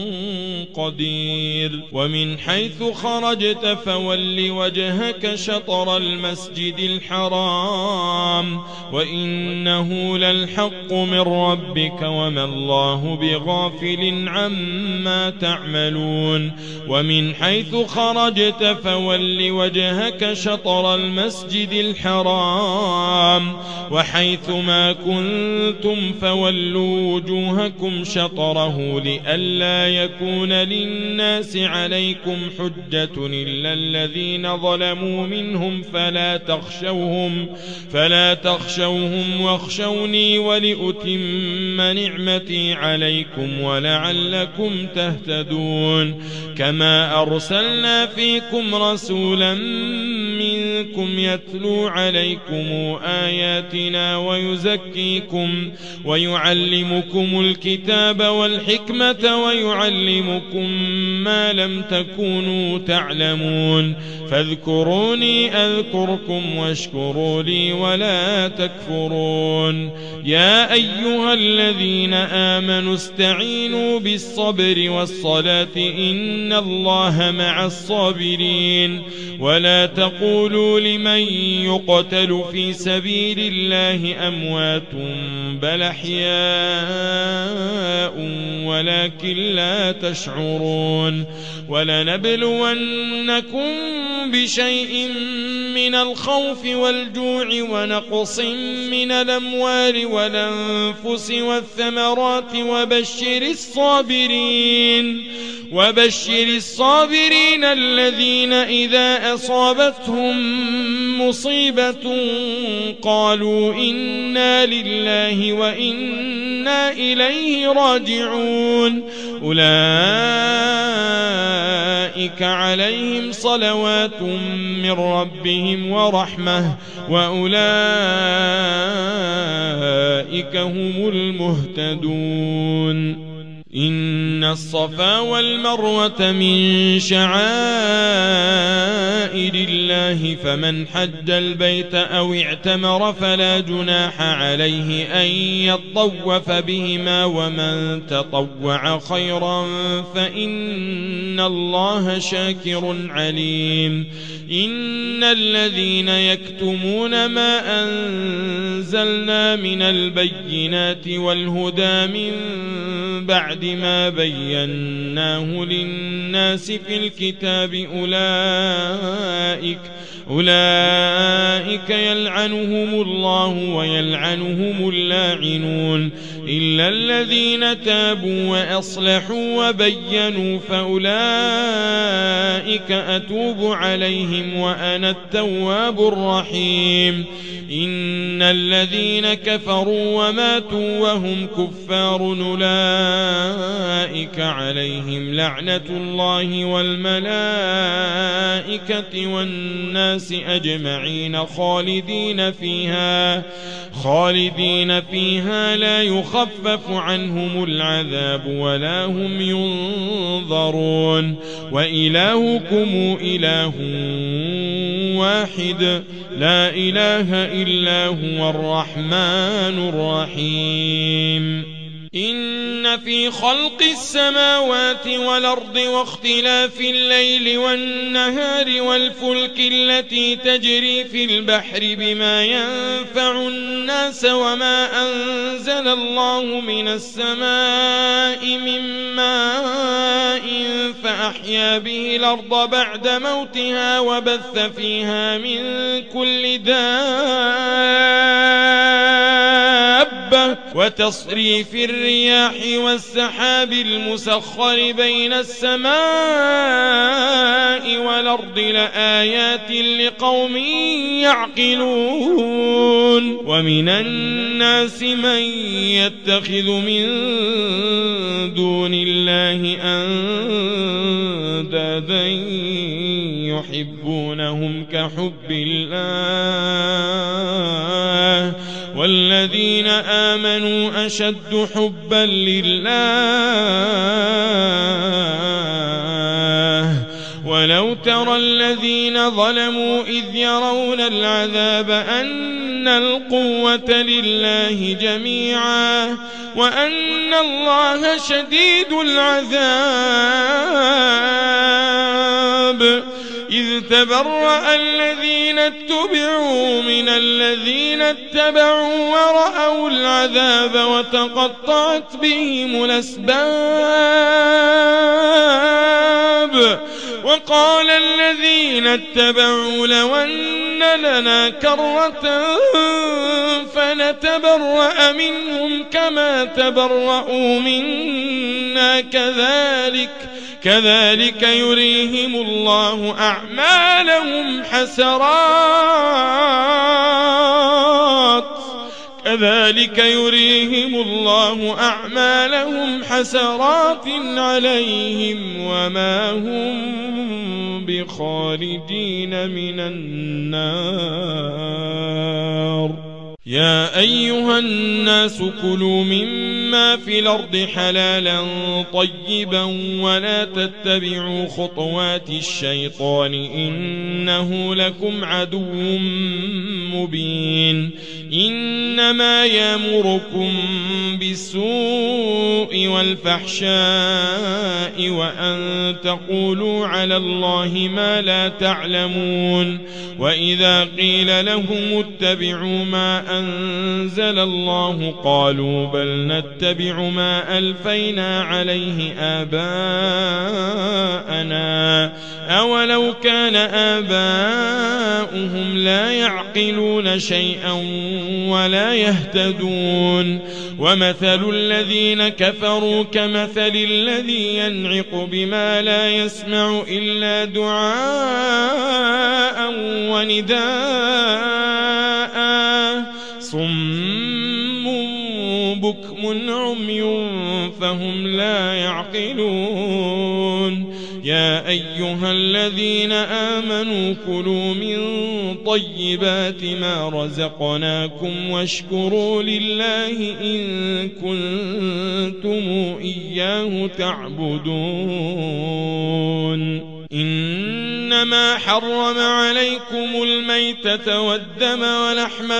قدير ومن حيث خرجت فول وجهك شطر المسجد الحرام وإنه للحق من ربك وما الله بغافل عما تعملون ومن حيث خرجت فول وجهك شطر المسجد الحرام وحيث ما كنتم فولوا وجوهكم شطره لئلا يكون للناس عليكم حجة إلا الذين ظلموا منهم فلا تخشوهم فلا تخشوهم واخشوني ولأتم نعمتي عليكم ولعلكم تهتدون كما أرسلنا فيكم رسولا منكم يتلو عليكم آياتنا ويزكيكم ويعلمكم الكتاب والحكمة ويعلمكم ما لم تكونوا تعلمون فاذكروني أذكركم واشكروا لي ولا تكفرون يا أيها الذين آمنوا استعينوا بالصبر والصلاة إن الله مع الصابرين ولا تقولوا لمن يقتل في سبيل الله أموات بل أحياء ولكن لا تشعرون ولنبلونكم بشيء من الخوف والجوع ونقص من الأموال والأنفس والثمرات وبشر الصابرين وبشر الصابرين الذين إذا أصابتهم مصيبة قالوا إنا لله وإنا إليه راجعون أولئك أولئك عليهم صلوات من ربهم ورحمة وأولئك هم المهتدون. إن الصفا والمروة من شعائر الله فمن حج البيت أو اعتمر فلا جناح عليه أن يطوف بهما ومن تطوع خيرا فإن الله شاكر عليم. إن الذين يكتمون ما أنزلنا من البينات والهدى من بعد ما بيناه للناس في الكتاب أولئك أولئك يلعنهم الله ويلعنهم اللاعنون إلا الذين تابوا وأصلحوا وبينوا فأولئك أتوب عليهم وأنا التواب الرحيم. إن الذين كفروا وماتوا وهم كفار أولئك عليهم لعنة الله والملائكة والناس أجمعين خالدين فيها خالدين فيها لا يخفف عنهم العذاب ولا هم ينظرون. وإلهكم إله واحد لا إله إلا هو الرحمن الرحيم. إن في خلق السماوات والأرض واختلاف الليل والنهار والفلك التي تجري في البحر بما ينفع الناس وما أنزل الله من السماء من ماء فأحيا به الأرض بعد موتها وبث فيها من كل دابة وتصريف الرياح والسحاب المسخر بين السماء والأرض لآيات لقوم يعقلون. ومن الناس من يتخذ من دون الله أندادا يحبونهم كحب الله والذين آمنوا أشد حبا لله. ولو ترى الذين ظلموا إذ يرون العذاب أن القوة لله جميعا وأن الله شديد العذاب إذ تبرأ الذين اتبعوا من الذين اتبعوا ورأوا العذاب وتقطعت بهم الأسباب. وقال الذين اتبعوا لو أن لنا كرة فنتبرأ منهم كما تبرأوا منا كذلك كذلك يريهم الله أعمالهم حسرات كذلك يريهم الله أعمالهم حسرات عليهم وما هم بخالدين من النار. يا أيها الناس كلوا مما في الأرض حلالا طيبا ولا تتبعوا خطوات الشيطان إنه لكم عدو مبين. إنما يأمركم بالسوء والفحشاء وأن تقولوا على الله ما لا تعلمون. وإذا قيل لهم اتبعوا ما أنزل الله قالوا بل نتبع ما ألفينا عليه آباءنا أولو كان آباؤهم لا يعقلون شيئا ولا يهتدون. ومثل الذين كفروا كمثل الذي ينعق بما لا يسمع إلا دعاء ونداء صم بكم عمي فهم لا يعقلون. يا أيها الذين آمنوا كلوا من طيبات ما رزقناكم واشكروا لله إن كنتم إياه تعبدون إنما حرم عليكم الميتة والدم ولحم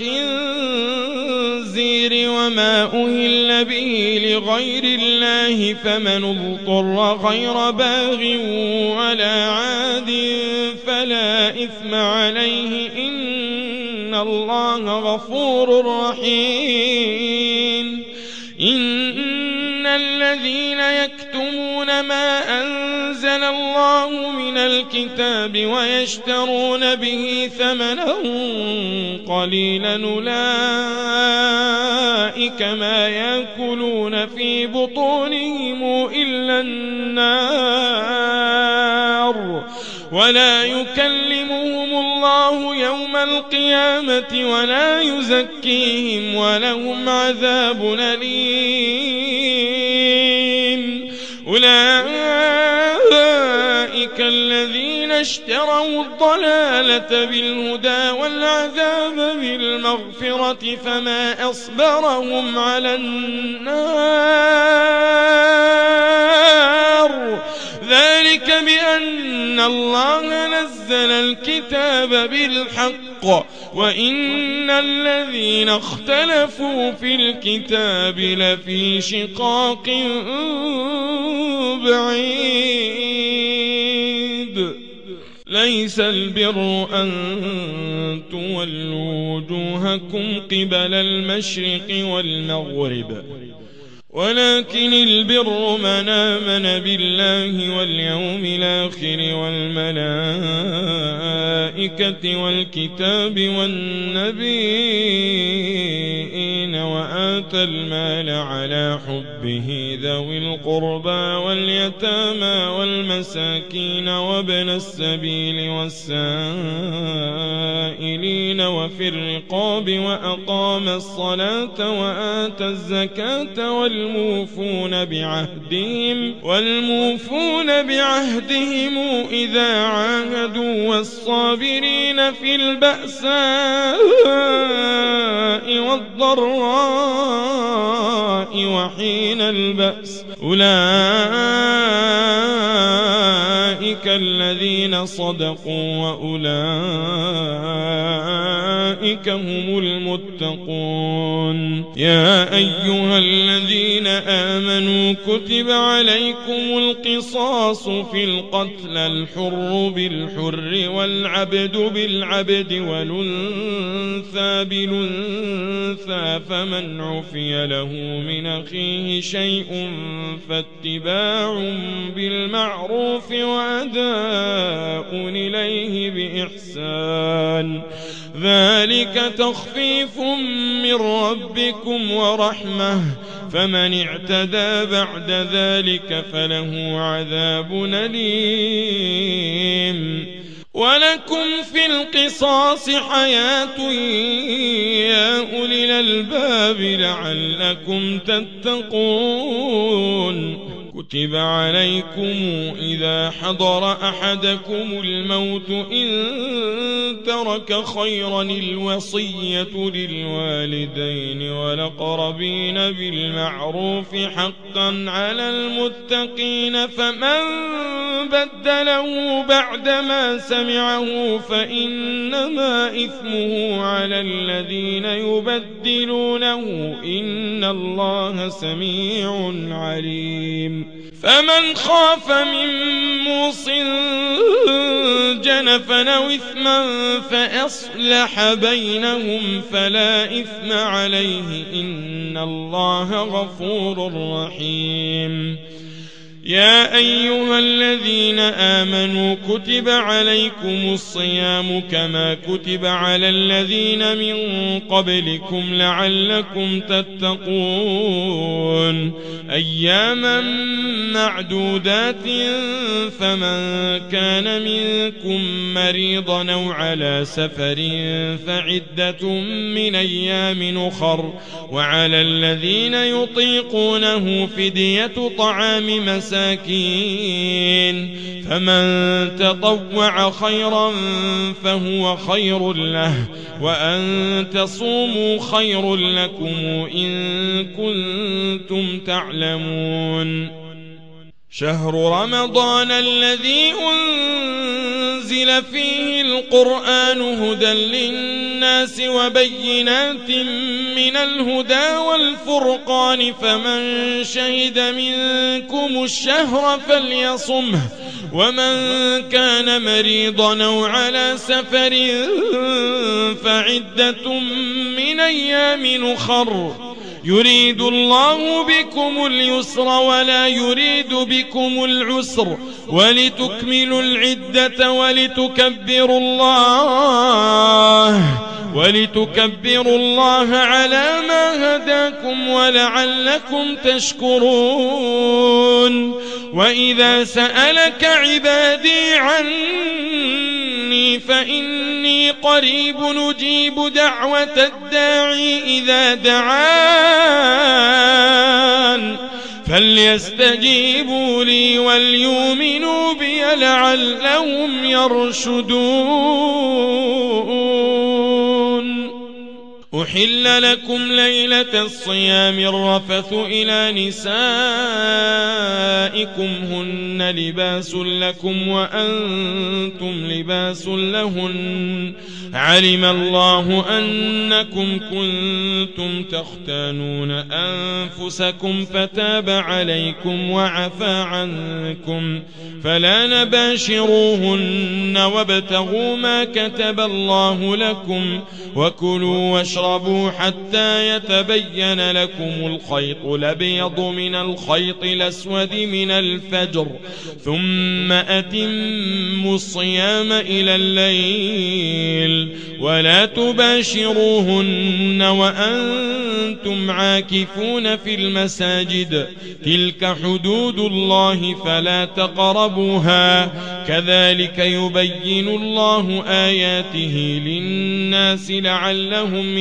الخنزير وما أهل به لغير الله فمن اضطر غير باغ ولا عاد فلا إثم عليه إن الله غفور رحيم إن الذين يكتمون ما أنزل الله من الكتاب ويشترون به ثمنا قليلا أولئك ما يأكلون في بطونهم إلا النار ولا يكلمهم الله يوم القيامة ولا يزكيهم ولهم عذاب أليم أولئك الذين اشتروا الضلالة بالهدى والعذاب بالمغفرة فما أصبرهم على النار ذلك بأن الله نزل الكتاب بالحق وإن الذين اختلفوا في الكتاب لفي شقاق بعيد ليس البر أن تولوا وجوهكم قبل المشرق والمغرب ولكن البر من آمن بالله واليوم الآخر والملائكة والكتاب والنبيين وآتى المال على حبه ذوي القربى واليتامى والمساكين وابن السبيل والسائلين وفي الرقاب وأقام الصلاة وآتى الزكاة والمساكين والموفون بعهدهم والموفون بعهدهم إذا عاهدوا والصابرين في البأساء والضراء وحين البأس أولئك الذين صدقوا وأولئك هم المتقون يا أيها الذين آمنوا كتب عليكم القصاص في القتل الحر بالحر والعبد بالعبد والأنثى بالأنثى فمن عفي له من أخيه شيء فاتباع بالمعروف وأداء إليه بإحسان ذلك تخفيف من ربكم ورحمة فمن اعتدى بعد ذلك فله عذاب أليم ولكم في القصاص حياة يا أولي الألباب لعلكم تتقون كتب عليكم إذا حضر أحدكم الموت إن ترك خيرا الوصية للوالدين والأقربين بالمعروف حقا على المتقين فمن بدله بعدما سمعه فإنما إثمه على الذين يبدلونه إن الله سميع عليم فمن خاف من موص جنفا أو إثما فأصلح بينهم فلا إثم عليه إن الله غفور رحيم يا أيها الذين آمنوا كتب عليكم الصيام كما كتب على الذين من قبلكم لعلكم تتقون أياما معدودات فمن كان منكم مريضا أو على سفر فعدة من أيام أخر وعلى الذين يطيقونه فدية طعام مساكين ومساكين، فمن تطوع خيرا فهو خير له، وأن تصوموا خير لكم إن كنتم تعلمون. شهر رمضان الذي أنزل فيه القرآن هدى للناس وبينات من الهدى والفرقان، فمن شهد منكم الشهر فليصمه، ومن كان مريضا أو على سفر فعدة من أيام أخر، يريد الله بكم اليسر ولا يريد بكم العسر، ولتكملوا العدة ولتكبروا الله ولتكبروا الله على ما هداكم ولعلكم تشكرون. وإذا سألك عبادي عني فإني قريب نجيب دعوة الداعي إذا دعان، فليستجيبوا لي وليؤمنوا بي لعلهم يرشدون. أحل لكم ليلة الصيام الرفث إلى نسائكم هن لباس لكم وأنتم لباس لهن، علم الله أنكم كنتم تختانون أنفسكم فتاب عليكم وعفى عنكم، فلا نباشروهن وابتغوا ما كتب الله لكم، وكلوا واشربوا حتى يتبين لكم الخيط الأبيض من الخيط الأسود من الفجر، ثم أتموا الصيام إلى الليل، ولا تباشروهن وأنتم عاكفون في المساجد، تلك حدود الله فلا تقربوها، كذلك يبين الله آياته للناس لعلهم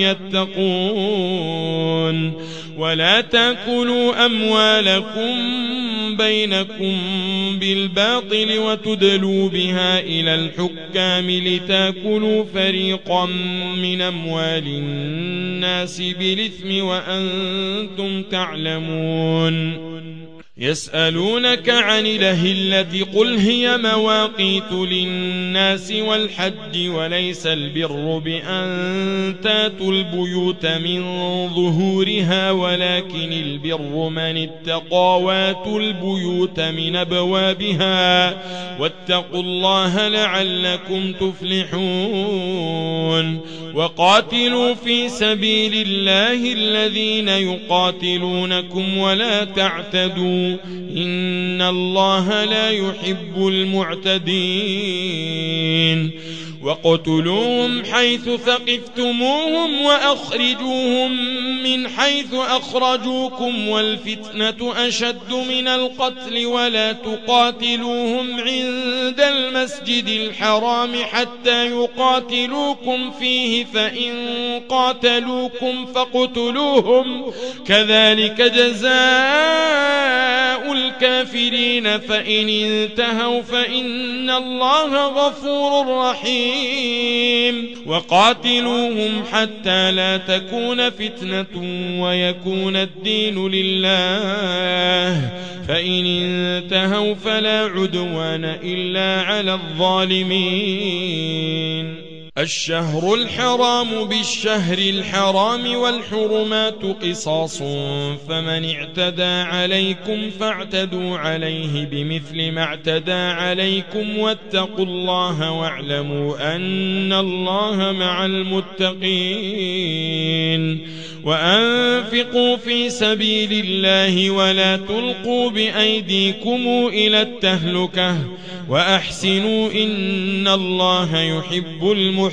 يتقون. ولا تأكلوا أموالكم بينكم بالباطل وتدلوا بها إلى الحكام لتأكلوا فريقا من أموال الناس بالإثم وأنتم تعلمون. يسألونك عن الأهلة قل هي مواقيت للناس والحج، وليس البر بأن تاتوا البيوت من ظهورها، ولكن البر من اتقى واتوا البيوت من أبوابها، واتقوا الله لعلكم تفلحون. وقاتلوا في سبيل الله الذين يقاتلونكم ولا تعتدوا، إن الله لا يحب المعتدين. وقتلوهم حيث ثقفتموهم وأخرجوهم من حيث أخرجوكم، والفتنة أشد من القتل، ولا تقاتلوهم عند المسجد الحرام حتى يقاتلوكم فيه، فإن قاتلوكم فاقتلوهم، كذلك جزاء الكافرين، فإن انتهوا فإن الله غفور رحيم. وقاتلوهم حتى لا تكون فتنة ويكون الدين لله، فإن انتهوا فلا عدوان إلا على الظالمين. الشهر الحرام بالشهر الحرام والحرمات قصاص، فمن اعتدى عليكم فاعتدوا عليه بمثل ما اعتدى عليكم، واتقوا الله واعلموا أن الله مع المتقين. وأنفقوا في سبيل الله ولا تلقوا بأيديكم إلى التهلكة، وأحسنوا إن الله يحب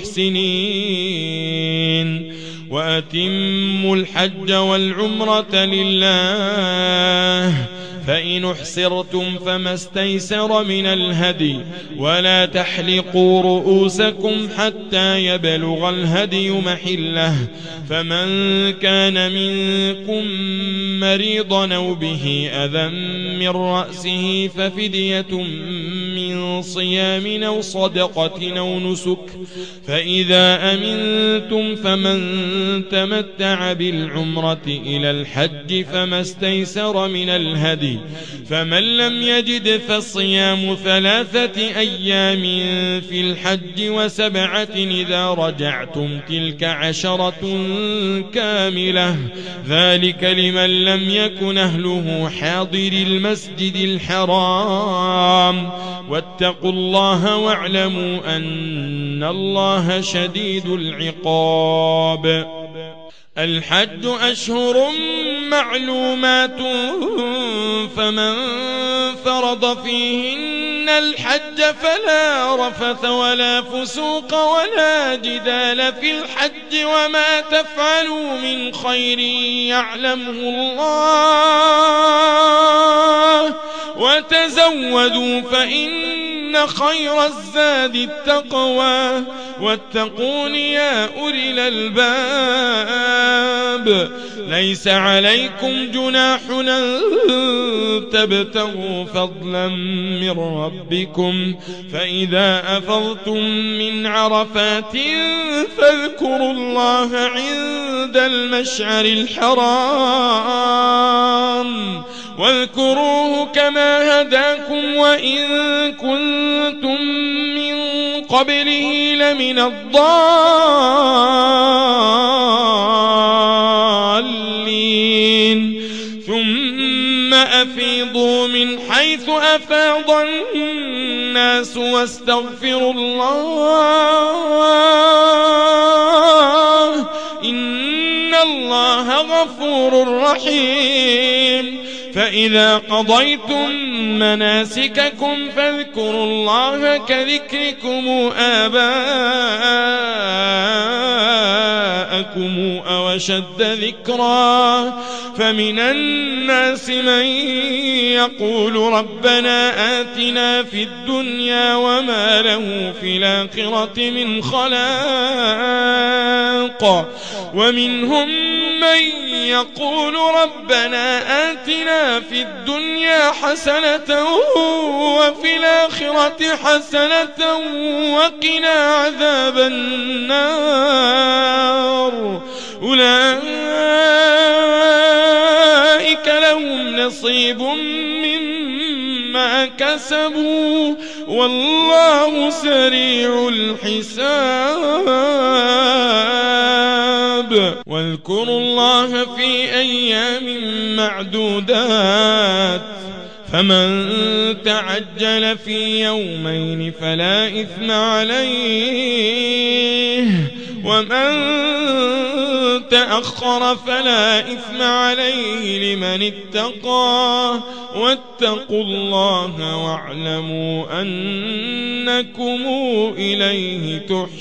المحسنين. وأتموا الحج والعمرة لله، فإن احصرتم فما استيسر من الهدي ولا تحلقوا رؤوسكم حتى يبلغ الهدي محله فمن كان منكم مريضا أو به أذى من رأسه ففدية من صيام أو صدقة أو نسك فإذا أمنتم فمن تمتع بالعمرة إلى الحج فما استيسر من الهدي فمن لم يجد فصيام ثلاثة أيام في الحج وسبعة إذا رجعتم تلك عشرة كاملة ذلك لمن لم يكن أهله حاضر المسجد الحرام واتقوا الله واعلموا أن الله شديد العقاب الحج أشهر معلومات فمن فرض فيهن الحج فلا رفث ولا فسوق ولا جدال في الحج وما تفعلوا من خير يعلمه الله وتزودوا فإن خير الزاد التقوى واتقون يا أولي الألباب ليس عليكم جناح أن تبتغوا فضلا من ربكم فإذا أفضتم من عرفات فاذكروا الله عند المشعر الحرام واذكروه كما هداكم وإن كنتم من قبله لمن الضالين ثم أفيضوا من حيث أفاض الناس واستغفروا الله إن الله غفور رحيم فإذا قضيتم مناسككم فاذكروا الله كذكركم آباءكم أو أشد ذكرا فمن الناس من يقول ربنا آتنا في الدنيا وما له في الآخرة من خلاق ومنهم من يقول ربنا آتنا في الدنيا حسنة وفي الآخرة حسنة وقنا عذاب النار أولئك لهم نصيب مما كسبوا والله سريع الحساب واذكروا الله في أيام معدودات فمن تعجل في يومين فلا إثم عليه ومن تأخر فلا إثم عليه لمن اتقى واتقوا الله واعلموا أنكم إليه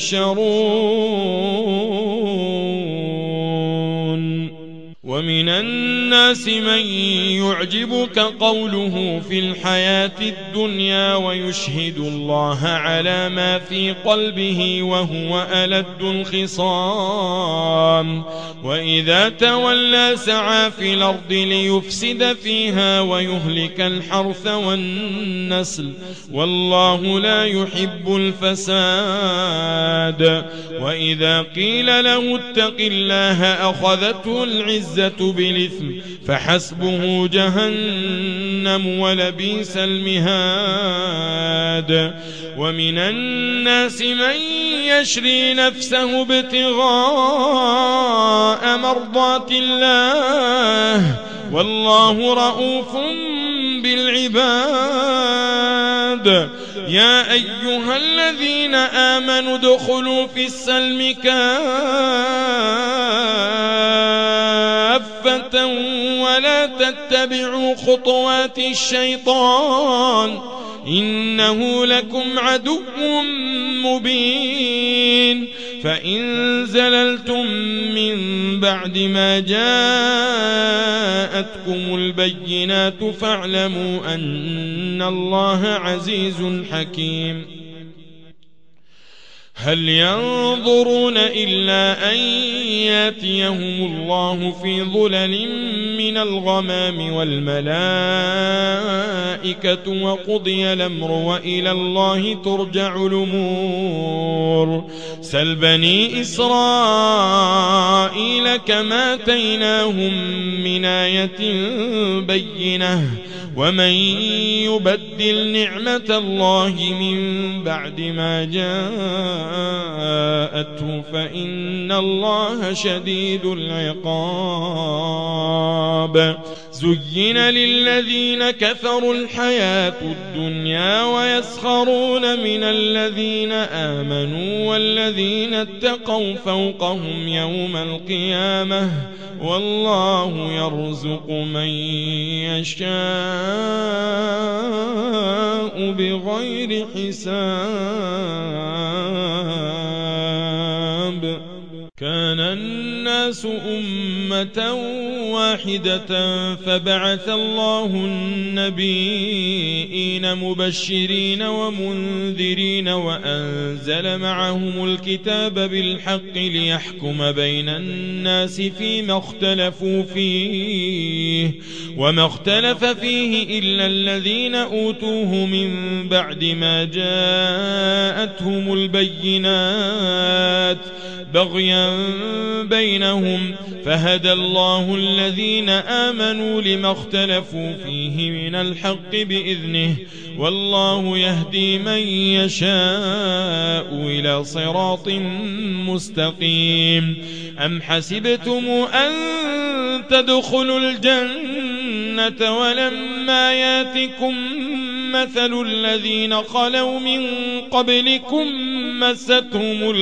تحشرون ومن الناس من يعجبك قوله في الحياة الدنيا ويشهد الله على ما في قلبه وهو ألد الخصام وإذا تولى سعى في الأرض ليفسد فيها ويهلك الحرث والنسل والله لا يحب الفساد وإذا قيل له اتق الله أخذته العزة بالإثم فحسبه جهنم ولبئس المهاد ومن الناس من يشري نفسه ابتغاء مرضات الله والله رؤوف بالعباد يا أيها الذين آمنوا ادخلوا في السلم كافة ولا تتبعوا خطوات الشيطان إنه لكم عدو مبين فإن زللتم من بعد ما جاءتكم البينات فاعلموا أن الله عزيز حكيم. هل ينظرون إلا أن ياتيهم الله في ظلل من الغمام والملائكة وقضي الأمر وإلى الله ترجع الأمور. سل بني إسرائيل كما آتيناهم من آية بينة ومن يبدل نعمة الله من بعد ما جاءته فإن الله شديد العقاب. زين للذين كفروا الحياة الدنيا ويسخرون من الذين آمنوا والذين اتقوا فوقهم يوم القيامة والله يرزق من يشاء بغير حساب. كان الناس أمة واحدة فبعث الله النبيين مبشرين ومنذرين وأنزل معهم الكتاب بالحق ليحكم بين الناس فيما اختلفوا فيه وما اختلف فيه إلا الذين أوتوه من بعد ما جاءتهم البينات بغيا بينهم فهدى الله الذين آمنوا لما اختلفوا فيه من الحق بإذنه والله يهدي من يشاء إلى صراط مستقيم. أم حسبتم أن تدخلوا الجنة ولما ياتكم مثل الذين خلوا من قبلكم مستهم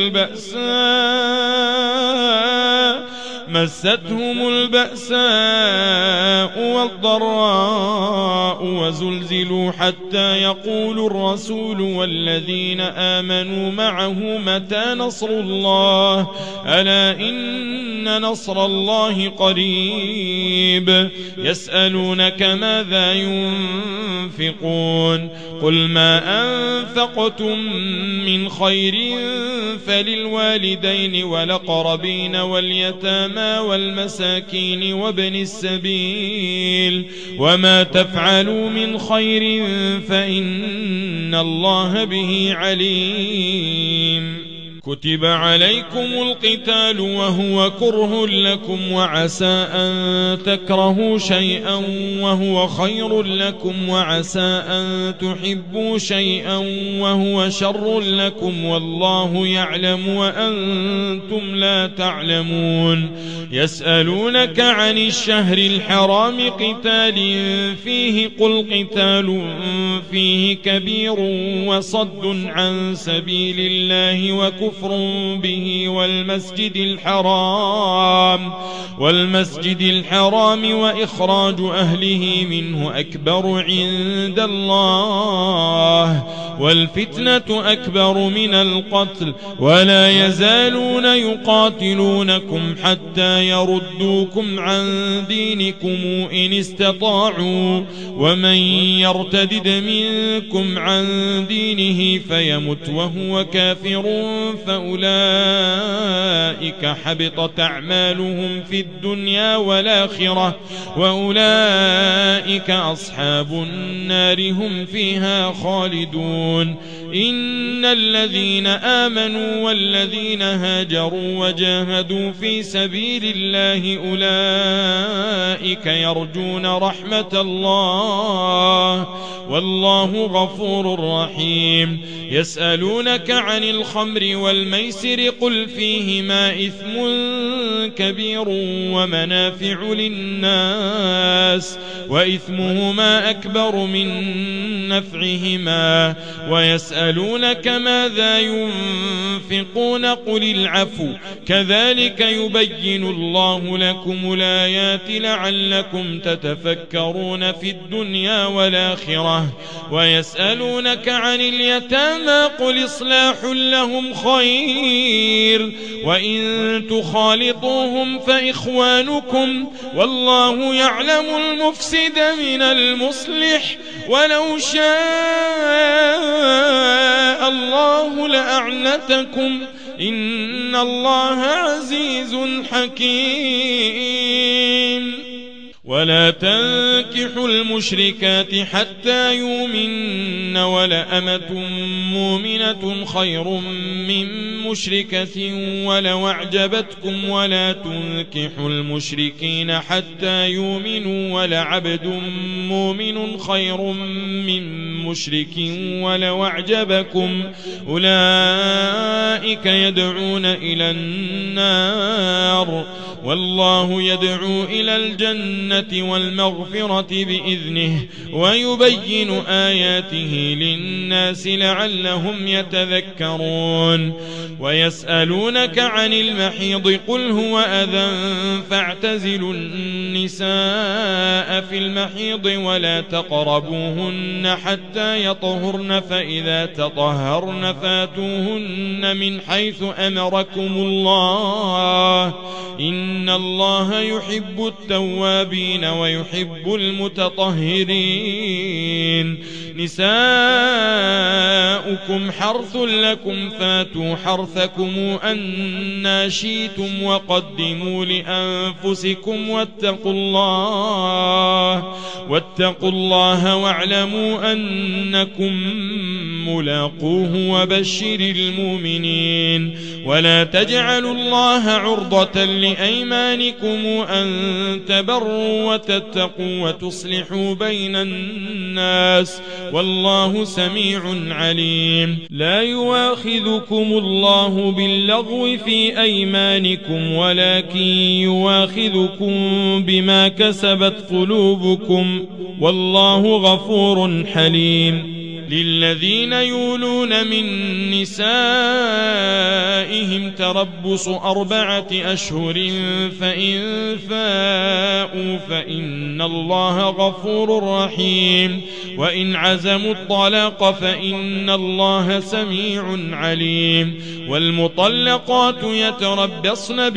البأساء مستهم البأساء والضراء وزلزلوا حتى يقول الرسول والذين آمنوا معه متى نصر الله ألا إن نصر الله قريب. يسألونك ماذا ينفقون قل ما أنفقتم من خير فللوالدين والأقربين واليتامى والمساكين وابن السبيل وما تفعلوا من خير فإن الله به عليم. كتب عليكم القتال وهو كره لكم وعسى أن تكرهوا شيئا وهو خير لكم وعسى أن تحبوا شيئا وهو شر لكم والله يعلم وأنتم لا تعلمون. يسألونك عن الشهر الحرام قتال فيه قل قتال فيه كبير وصد عن سبيل الله وكفر به والمسجد الحرام والمسجد الحرام وإخراج أهله منه أكبر عند الله والفتنة أكبر من القتل ولا يزالون يقاتلونكم حتى يردوكم عن دينكم إن استطاعوا ومن يرتدد منكم عن دينه فيمت وهو كافر فأولئك حبطت أعمالهم في الدنيا والآخرة وأولئك أصحاب النار هم فيها خالدون. إن الذين آمنوا والذين هاجروا وجاهدوا في سبيل الله أولئك يرجون رحمة الله والله غفور رحيم. يسألونك عن الخمر والميسر قل فيهما إثم كبير ومنافع للناس وإثمهما أكبر من نفعهما ويسألونك ماذا ينفقون قل العفو كذلك يبين الله لكم الآيات لعلكم تتفكرون في الدنيا والآخرة ويسألونك عن اليتامى قل إصلاح لهم خير وإن تخالطوهم فإخوانكم والله يعلم المفسد من المصلح ولو شاء الله لأعنتكم إن الله عزيز حكيم ولا تنكحوا المشركات حتى يؤمن ولأمة مؤمنة خير من مشركة ولو أعجبتكم ولا تنكحوا المشركين حتى يؤمنوا ولعبد مؤمن خير من مشرك ولو أعجبكم أولئك يدعون إلى النار والله يدعو إلى الجنة والمغفرة بإذنه ويبين آياته للناس لعلهم يتذكرون ويسألونك عن المحيض قل هو أذى فاعتزلوا النساء في المحيض ولا تقربوهن حتى يطهرن فإذا تطهرن فاتوهن من حيث أمركم الله إن الله يحب التوابين ويحب المتطهرين نساؤكم حرث لكم فاتوا حرثكم أنى شئتم وقدموا لأنفسكم واتقوا الله واتقوا الله واعلموا أنكم ملاقوه وبشر المؤمنين ولا تجعلوا الله عرضة لأيمانكم أن تبروا وتتقوا وتصلحوا بين الناس والله سميع عليم لا يواخذكم الله باللغو في أيمانكم ولكن يواخذكم بما كسبت قلوبكم والله غفور حليم للذين يولون من نسائهم تربص أربعة أشهر فإن فاءوا فإن الله غفور رحيم وإن عزموا الطلاق فإن الله سميع عليم والمطلقات يتربصن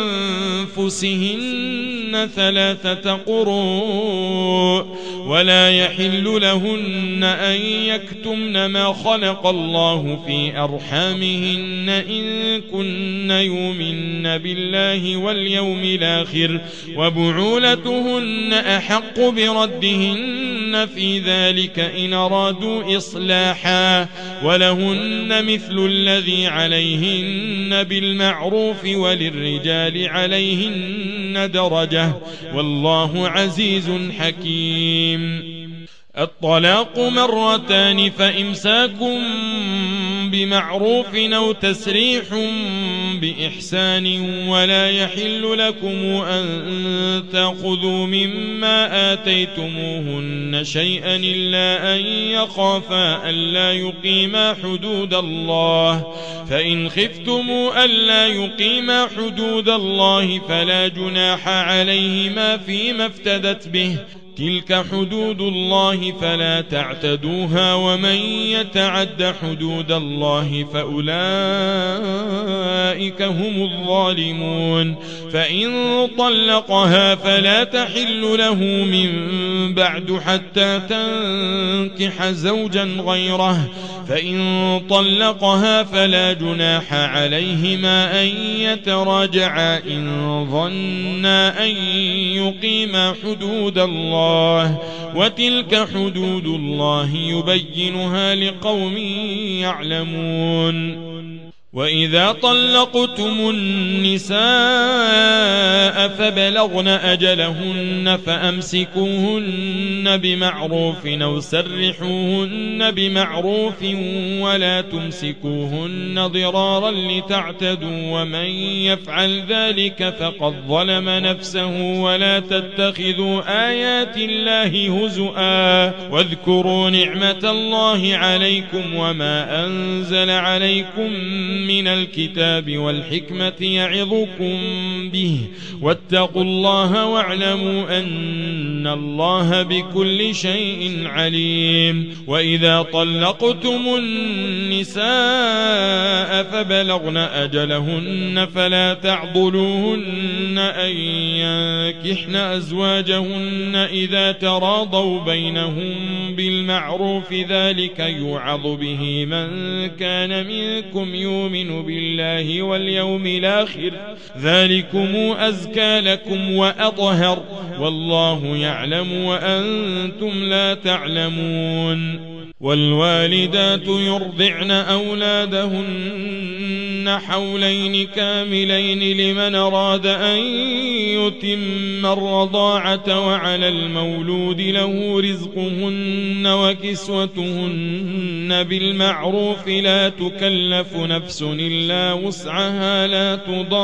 بأنفسهن ثلاثة قروء ولا يحل لهن أن يكتمن ما خلق الله في أرحامهن إن كن يؤمن بالله واليوم الآخر وبعولتهن أحق بردهن في ذلك إن أرادوا إصلاحا ولهن مثل الذي عليهن بالمعروف وللرجال عليهن درجة والله عزيز حكيم الطلاق مرتان فإمساك بمعروف أو تسريح بإحسان ولا يحل لكم أن تأخذوا مما آتيتموهن شيئا إلا أن يخافا ألا يقيما حدود الله فإن خفتم ألا يقيما حدود الله فلا جناح عليهما فيما افتدت به تلك حدود الله فلا تعتدوها ومن يتعد حدود الله فأولئك هم الظالمون فإن طلقها فلا تحل له من بعد حتى تنكح زوجا غيره فإن طلقها فلا جناح عليهما أن يتراجعا إن ظنا أن يقيما حدود الله وتلك حدود الله يبينها لقوم يعلمون وإذا طلقتم النساء فبلغن أجلهن فأمسكوهن بمعروف أو سرحوهن بمعروف ولا تمسكوهن ضرارا لتعتدوا ومن يفعل ذلك فقد ظلم نفسه ولا تتخذوا آيات الله هزؤا واذكروا نعمة الله عليكم وما أنزل عليكم من الكتاب والحكمة يعظكم به واتقوا الله واعلموا أن الله بكل شيء عليم. وإذا طلقتم النساء فبلغن أجلهن فلا تعضلوهن أن ينكحن أزواجهن إذا تراضوا بينهم بالمعروف ذلك يوعظ به من كان منكم يؤمن بالله واليوم الآخر ذلكم أزكى لكم وأطهر والله يعلم وأنتم لا تعلمون. والوالدات يرضعن أولادهن حولين كاملين لمن أراد أن يتم الرضاعة وعلى المولود له رزقهن وكسوتهن بالمعروف لا تكلف نفس إلا وسعها لا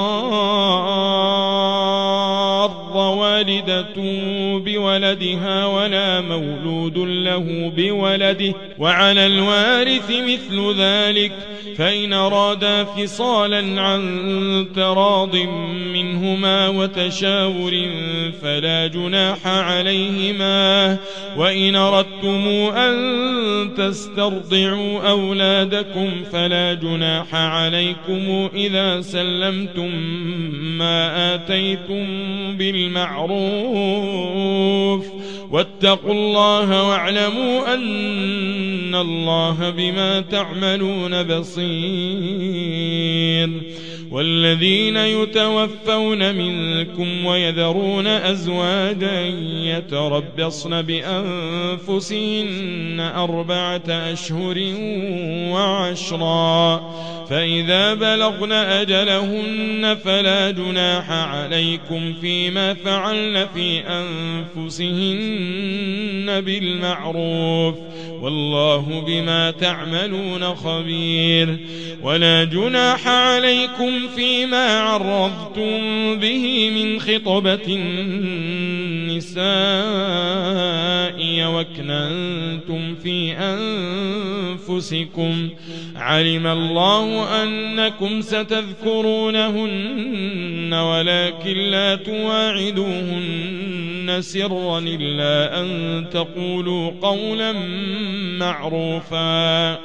تضار والدة بولدها ولا مولود له بولده وعلى الوارث مثل ذلك فإن أرادا فصالا عن تراض منهما وتشاور فلا جناح عليهما. وإن أردتم أن تسترضعوا أولادكم فلا جناح عليكم إذا سلمتم ما آتيتم بالمعروف واتقوا الله واعلموا أن الله بما تعملون بصير. والذين يتوفون منكم ويذرون أزواجا يتربصن بأنفسهن أربعة أشهر وعشرا فإذا بلغن أجلهن فلا جناح عليكم فيما فعلن في أنفسهن بالمعروف والله بما تعملون خبير. ولا جناح عليكم فيما عرضتم به من خطبة النساء وأكننتم في أنفسكم علم الله أنكم ستذكرونهن ولكن لا تواعدوهن سرا إلا أن تقولوا قولا معروفا.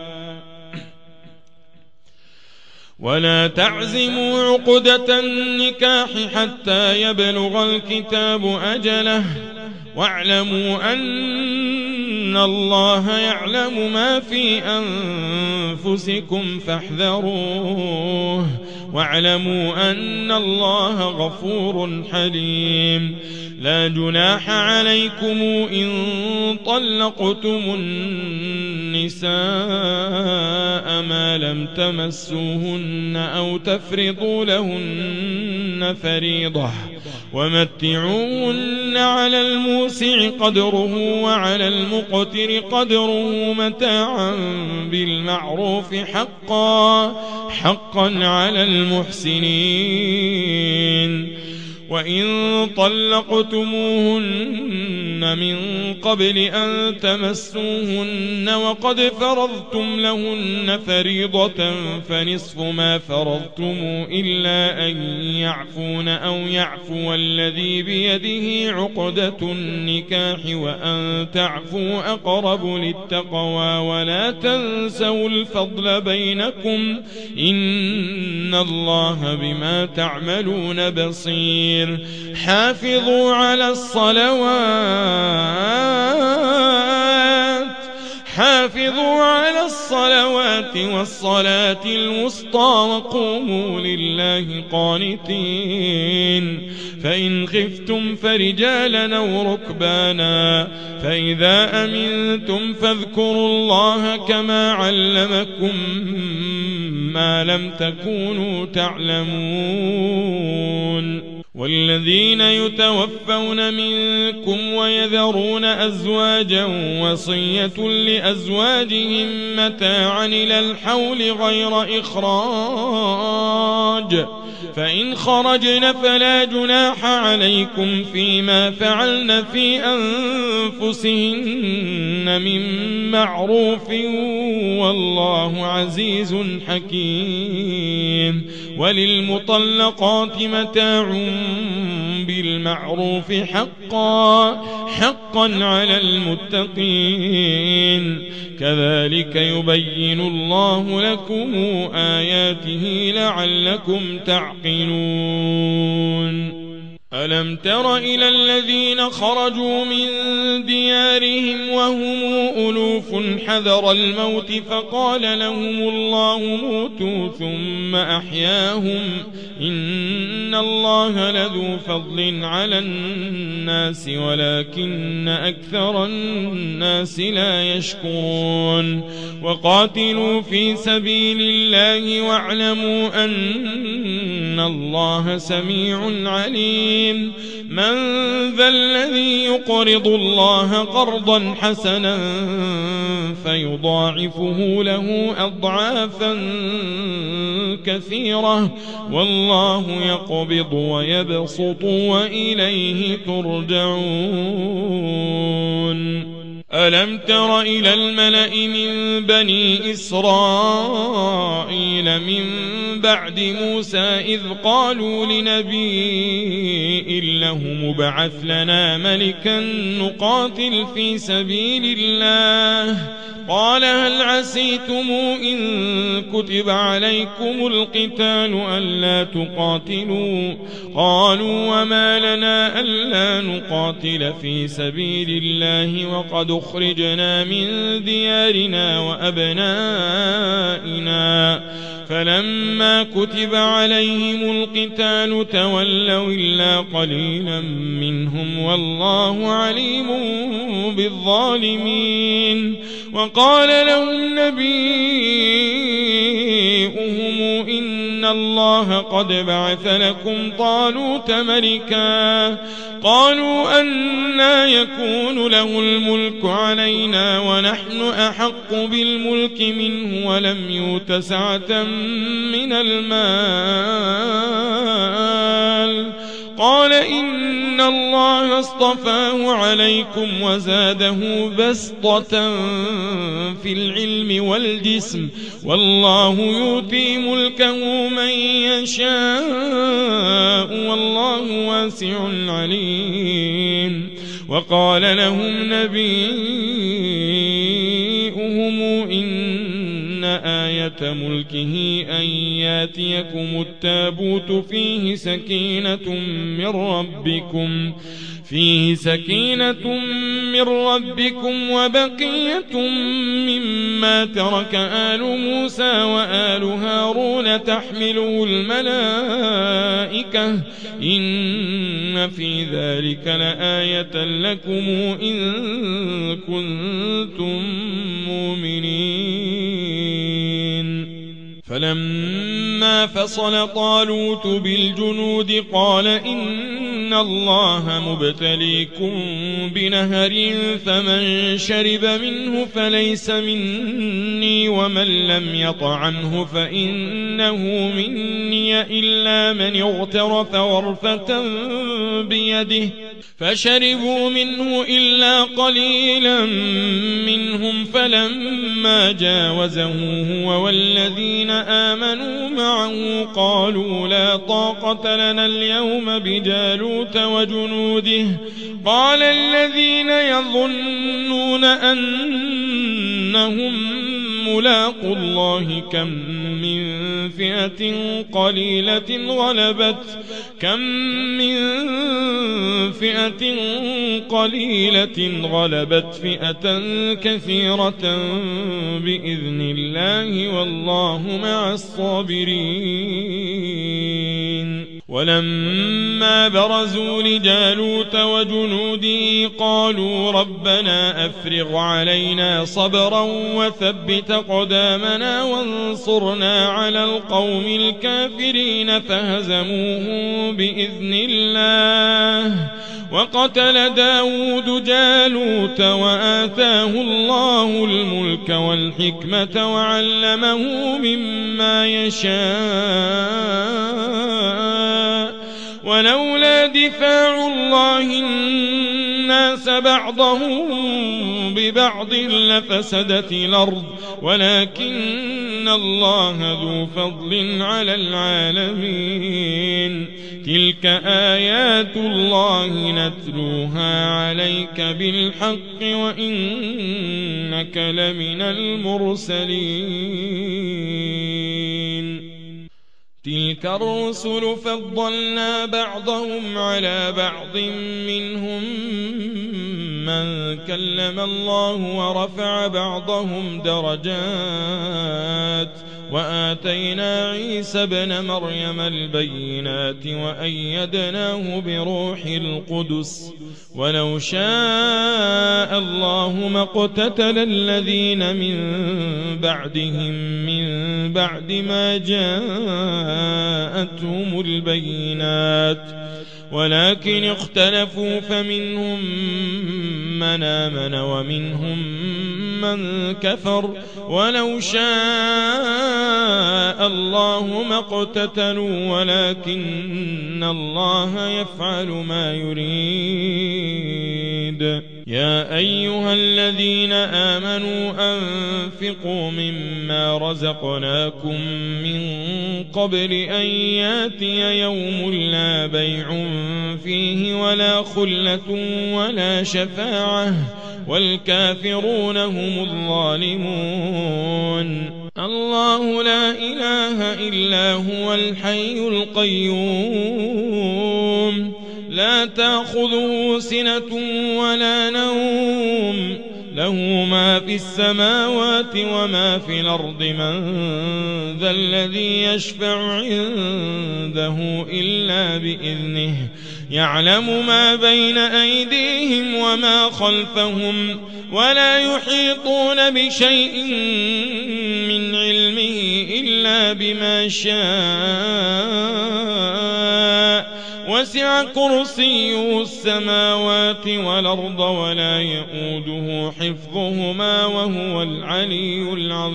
ولا تعزموا عقدة النكاح حتى يبلغ الكتاب أجله واعلموا أن الله يعلم ما في أنفسكم فاحذروه واعلموا أن الله غفور حليم. لا جناح عليكم إن طلقتم النساء ما لم تمسوهن أو تفرضوا لهن فريضة ومتعوهن على الموسع قدره وعلى المقتر قدره متاعا بالمعروف حقا حقا على المحسنين. وإن طلقتموهن من قبل أن تمسوهن وقد فرضتم لهن فريضة فنصف ما فرضتم إلا أن يعفون أو يعفو الذي بيده عقدة النكاح وأن تعفوا أقرب للتقوى ولا تنسوا الفضل بينكم إن الله بما تعملون بصير. حافظوا على الصلوات حافظوا على الصلوات والصلاة الوسطى وقوموا لله قانتين فإن خفتم فرجالا أو ركبانا فإذا أمنتم فاذكروا الله كما علمكم ما لم تكونوا تعلمون والذين يتوفون منكم ويذرون أزواجا وصية لأزواجهم متاعا إلى الحول غير إخراج فإن خرجن فلا جناح عليكم فيما فعلن في أنفسهن من معروف والله عزيز حكيم وللمطلقات متاع بالمعروف حقا حقا على المتقين كذلك يبين الله لكم آياته لعلكم تعقلون ألم تر إلى الذين خرجوا من ديارهم وهم ألوف حذر الموت فقال لهم الله موتوا ثم أحياهم إن الله لذو فضل على الناس ولكن أكثر الناس لا يشكرون وقاتلوا في سبيل الله واعلموا أن الله سميع عليم من ذا الذي يقرض الله قرضا حسنا فيضاعفه له أضعافا كثيرة والله يقبض ويبسط وإليه ترجعون ألم تر إلى الملأ من بني إسرائيل من بعد موسى إذ قالوا لنبي له مبعث لنا ملكا نقاتل في سبيل الله قال هل عسيتم إن كتب عليكم القتال ألا تقاتلوا قالوا وما لنا ألا نقاتل في سبيل الله وقد أخرجنا من ديارنا وأبنائنا فلما كتب عليهم القتال تولوا إلا قليلا منهم والله عليم بالظالمين وقال لهم نبيهم إن الله قد بعث لكم طالوت ملكا قالوا أنى يكون له الملك علينا ونحن أحق بالملك منه ولم يؤت سعة من المال قال إن الله اصطفاه عليكم وزاده بسطة في العلم والجسم والله يؤتي ملكه من يشاء والله واسع عليم وقال لهم نبيهم إن آية ملكه أن ياتيكم التابوت فيه سكينة من ربكم فيه سكينة من ربكم وبقية مما ترك آل موسى وآل هارون تحمله الملائكة إن في ذلك لآية لكم إن كنتم مؤمنين فلما فصل طالوت بالجنود قال إن الله مبتليكم بنهر فمن شرب منه فليس مني ومن لم يطعمه فإنه مني إلا من اغترف غرفة بيده فشربوا منه إلا قليلا منهم فلما جاوزه هو والذين آمنوا معه قالوا لا طاقة لنا اليوم بجالوت وجنوده قال الذين يظنون أنهم ملاقوا الله كم من فئة قليلة غلبت كم من فئة قليلة غلبت فئة كثيرة بإذن الله والله مع الصابرين ولما برزوا لجالوت وجنوده قالوا ربنا أفرغ علينا صبرا وثبت أقدامنا وانصرنا على القوم الكافرين فهزموهم بإذن الله وقتل داود جالوت وآتاه الله الملك والحكمة وعلمه مما يشاء ولولا دفاع الله الناس بعضهم ببعض لفسدت الأرض ولكن الله ذو فضل على العالمين تلك آيات الله نتلوها عليك بالحق وإنك لمن المرسلين تلك الرسل فضلنا بعضهم على بعض منهم من كلم الله ورفع بعضهم درجات وآتينا عيسى ابن مريم البينات وأيدناه بروح القدس ولو شاء الله ما اقتتل الذين من بعدهم من بعد ما جاءتهم البينات ولكن اختلفوا فمنهم من آمن ومنهم من كفر ولو شاء الله ما اقتتلوا ولكن الله يفعل ما يريد يا أيها الذين آمنوا أنفقوا مما رزقناكم من قبل أن ياتي يوم لا بيع فيه ولا خلة ولا شفاعة والكافرون هم الظالمون الله لا إله إلا هو الحي القيوم لا تأخذه سنة ولا نوم له ما في السماوات وما في الأرض من ذا الذي يشفع عنده إلا بإذنه يعلم ما بين أيديهم وما خلفهم ولا يحيطون بشيء من علمه إلا بما شاء وسع كرسيه السماوات والأرض ولا يؤوده حفظهما وهو العلي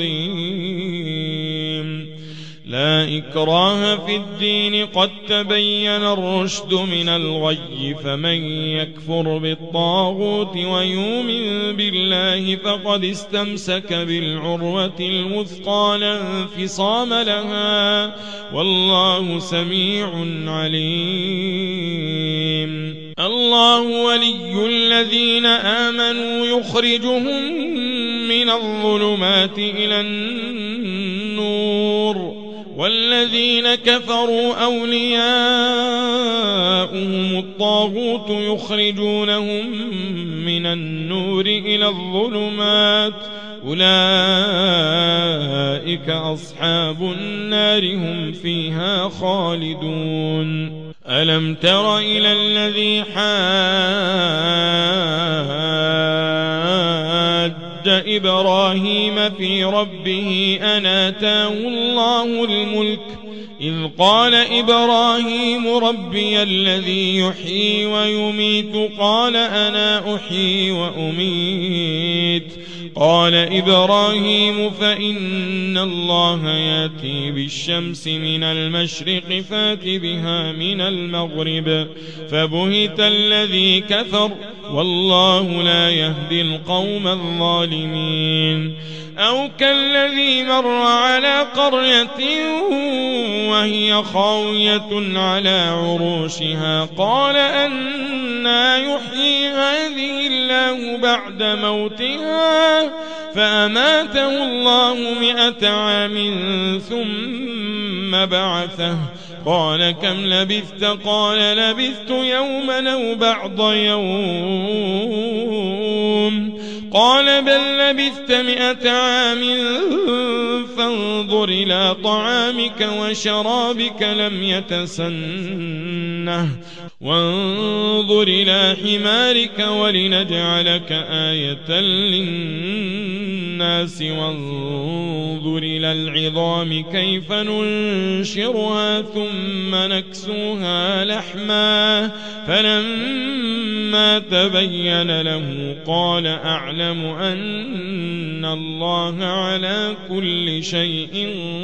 العظيم لا إكراه في الدين قد تبين الرشد من الغي فمن يكفر بالطاغوت ويؤمن بالله فقد استمسك بالعروة الوثقى لا انفصام لها والله سميع عليم الله ولي الذين آمنوا يخرجهم من الظلمات إلى النور والذين كفروا أولياؤهم الطاغوت يخرجونهم من النور إلى الظلمات أولئك أصحاب النار هم فيها خالدون ألم تر إلى الذي حاج إبراهيم في ربه أن آتاه الله الملك إذ قال إبراهيم ربي الذي يحيي ويميت قال أنا أحيي وأميت قال إبراهيم فإن الله يأتي بالشمس من المشرق فات بها من المغرب فبهت الذي كفر والله لا يهدي القوم الظالمين أو كالذي مر على قرية وهي خاوية على عروشها قال أنى يحيي هذه الله بعد موتها فأماته الله مئة عام ثم بعثه قال كم لبثت قال لبثت يوما أو بعض يوم قال بل لبثت مئة عام فانظر إلى طعامك وشرابك لم يتسنه وانظر إلى حمارك ولنجعلك آية للناس وانظر إلى العظام كيف ننشرها ثم نكسوها لحما فلما تبين له قال أعلم أن الله على كل شيء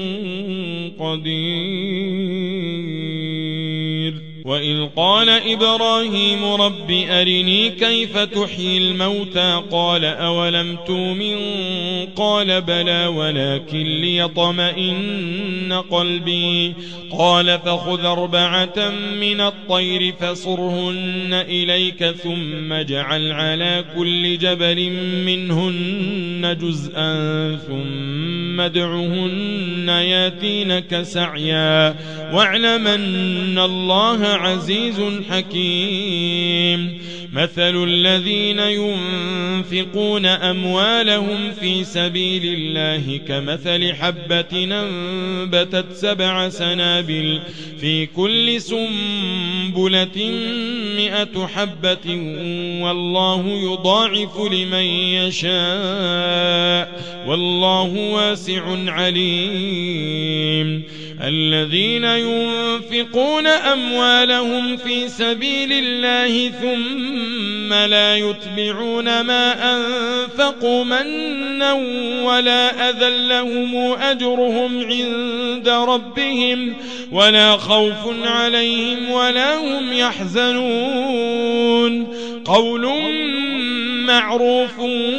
قدير. وإذ قال إبراهيم رب أرني كيف تحيي الموتى قال أولم تؤمن قال بلى ولكن ليطمئن قلبي قال فخذ أربعة من الطير فصرهن إليك ثم اجعل على كل جبل منهن جزءا ثم ادعهن ياتينك سعيا واعلم أن الله عزيز حكيم. مثل الذين ينفقون أموالهم في سبيل الله كمثل حبة أنبتت سبع سنابل في كل سنبلة مئة حبة والله يضاعف لمن يشاء والله واسع عليم. الذين ينفقون أموالهم في سبيل الله ثم لا يتبعون ما أنفقوا منا ولا أذى لهم أجرهم عند ربهم ولا خوف عليهم ولا هم يحزنون. قول معروف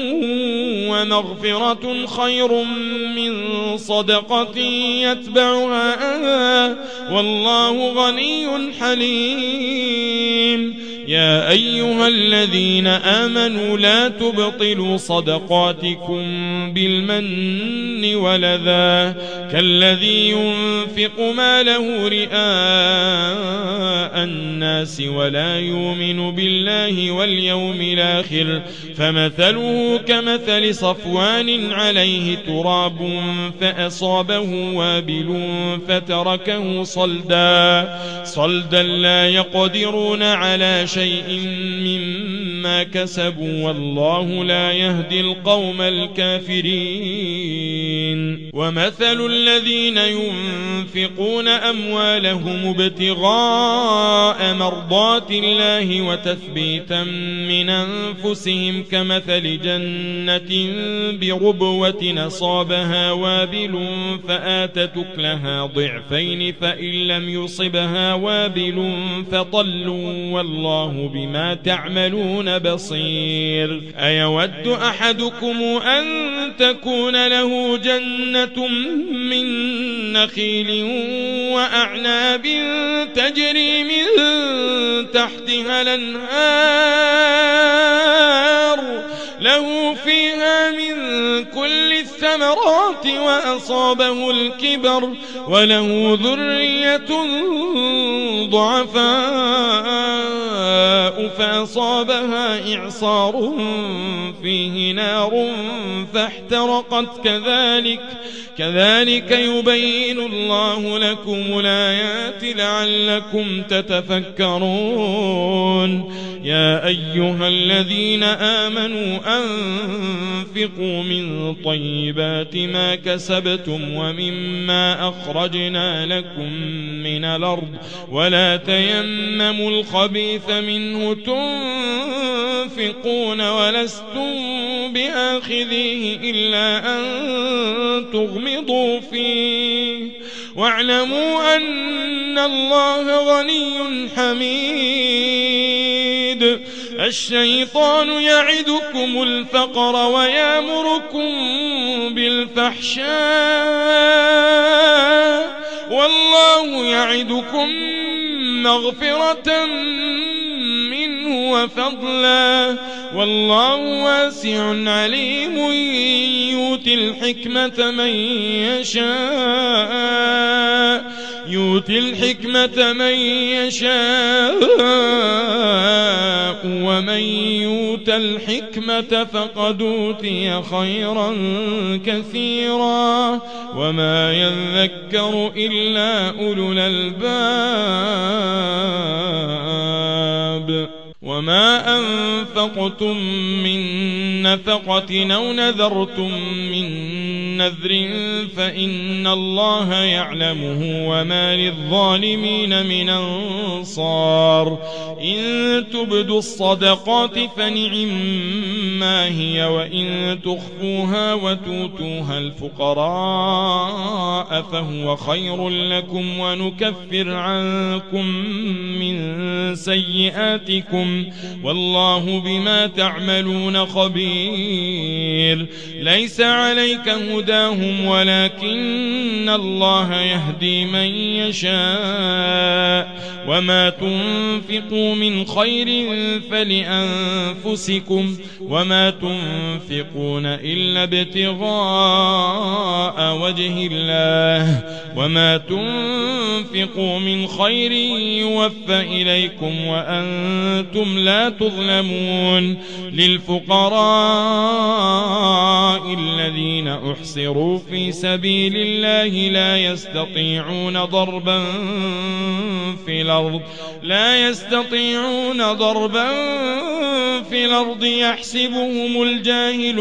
ومغفرة خير من صدقة يتبعها أذى والله غني حليم. يا أيها الذين آمنوا لا تبطلوا صدقاتكم بالمن والأذى كالذي ينفق ماله رئاء الناس ولا يؤمن بالله واليوم الآخر فمثله كمثل صفوان عليه تراب فأصابه وابل فتركه صلدا صلدا لا يقدرون على شيء مما كسبوا والله لا يهدي القوم الكافرين. ومثل الذين ينفقون أموالهم ابتغاء مرضات الله وتثبيتا من أنفسهم كمثل جنة بربوة أصابها وابل فآتت أكلها ضعفين فإن لم يصبها وابل فطل والله بما تعملون بصير. أيود أحدكم أن تكون له جنة من نخيل وأعناب تجري من تحتها الأنهار له فيها من كل الثمرات وأصابه الكبر وله ذرية ضعفاء فأصابها إعصار فيه نار فاحترقت كذلك كذلك يبين الله لكم الآيات لعلكم تتفكرون. يا أيها الذين آمنوا أنفقوا من طيبات ما كسبتم ومما أخرجنا لكم من الأرض ولا تيمموا الخبيث منه تنفقون ولستم بآخذيه إلا أن تغمضوا فيه واعلموا أن الله غني حميد. الشيطان يعدكم الفقر ويأمركم بالفحشاء والله يعدكم مغفرة منه وفضلا والله واسع عليم يؤتي الحكمة من يشاء يؤتي الحكمة من يشاء ومن يؤت الحكمة فقد أوتي خيرا كثيرا وما يذكر إلا أولو الألباب وما أنفقتم من نفقة أو نذرتم من نذر فإن الله يعلمه وما للظالمين من أنصار إن تبدوا الصدقات فنعما هي وإن تخفوها وتؤتوها الفقراء فهو خير لكم ونكفر عنكم من سيئاتكم والله بما تعملون خبير ليس عليك هداهم ولكن الله يهدي من يشاء وما تنفقوا من خير فلأنفسكم وما تنفقون إلا ابتغاء وجه الله وما تنفقوا من خير يوفى إليكم وأنتم لا تظلمون للفقراء الذين أحصروا في سبيل الله لا يستطيعون ضربا في الأرض لا يستطيعون ضربا في الأرض يحسبهم الجاهل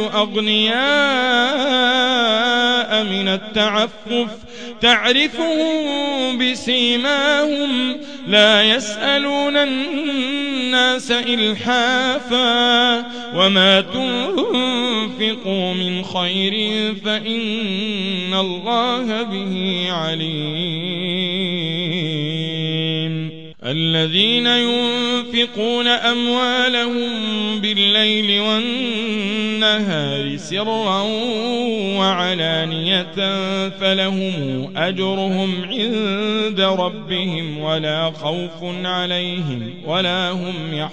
أغنياء من التعفف تعرفهم بسيماهم لا يسألون الناس إلحافا وما تنفقوا من خير فإن الله به عليم الذين ينفقون أموالهم بالليل والنهار سرا وعلانية فلهم أجرهم عند ربهم ولا خوف عليهم ولا هم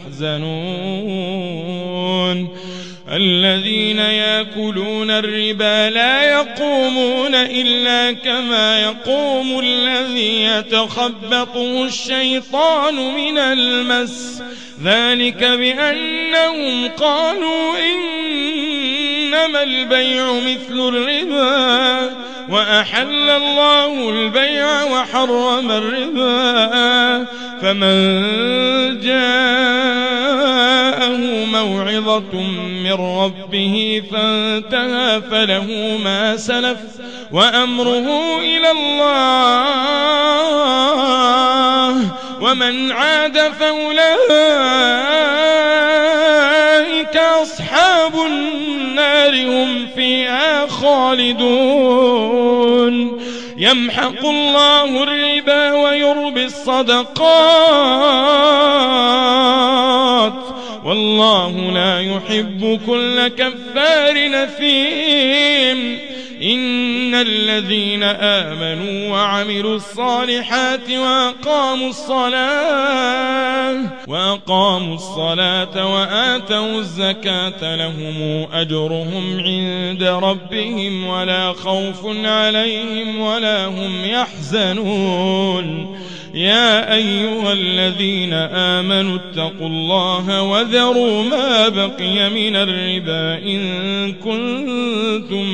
يحزنون الذين يأكلون الربا لا يقومون إلا كما يقوم الذي يتخبطه الشيطان من المس ذلك بأنهم قالوا إنما البيع مثل الربا وأحل الله البيع وحرم الربا فمن جاءه موعظة من ربه فانتهى فله ما سلف وأمره إلى الله ومن عاد فأولئك أصحاب النار هم فيها خالدون يمحق الله الربا ويربي الصدقات والله لا يحب كل كفار نثيم إن الذين آمنوا وعملوا الصالحات وأقاموا الصلاة وأقاموا الصلاة وآتوا الزكاة لهم أجرهم عند ربهم ولا خوف عليهم ولا هم يحزنون يا أيها الذين آمنوا اتقوا الله وذروا ما بقي من الربا إن كنتم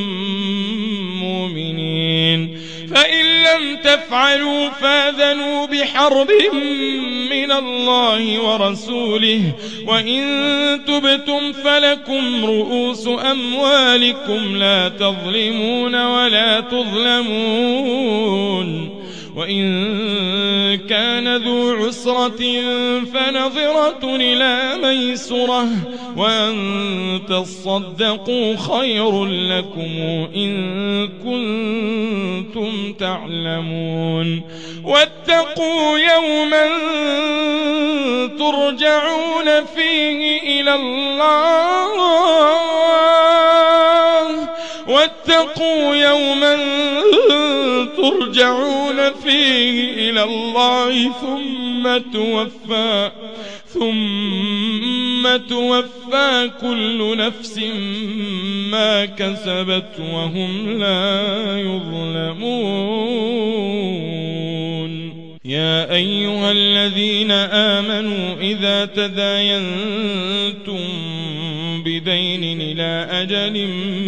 مؤمنين فإن لم تفعلوا فاذنوا بحرب من الله ورسوله وإن تبتم فلكم رؤوس أموالكم لا تظلمون ولا تظلمون وإن كان ذو عسرة فنظرة إلى ميسرة وأن تصدقوا خير لكم إن كنتم تعلمون واتقوا يوما ترجعون فيه إلى الله واتقوا يوما ترجعون فيه إلى الله ثم توفى ثم توفى كل نفس ما كسبت وهم لا يظلمون. يا أيها الذين آمنوا إذا تداينتم بدين إلى أجل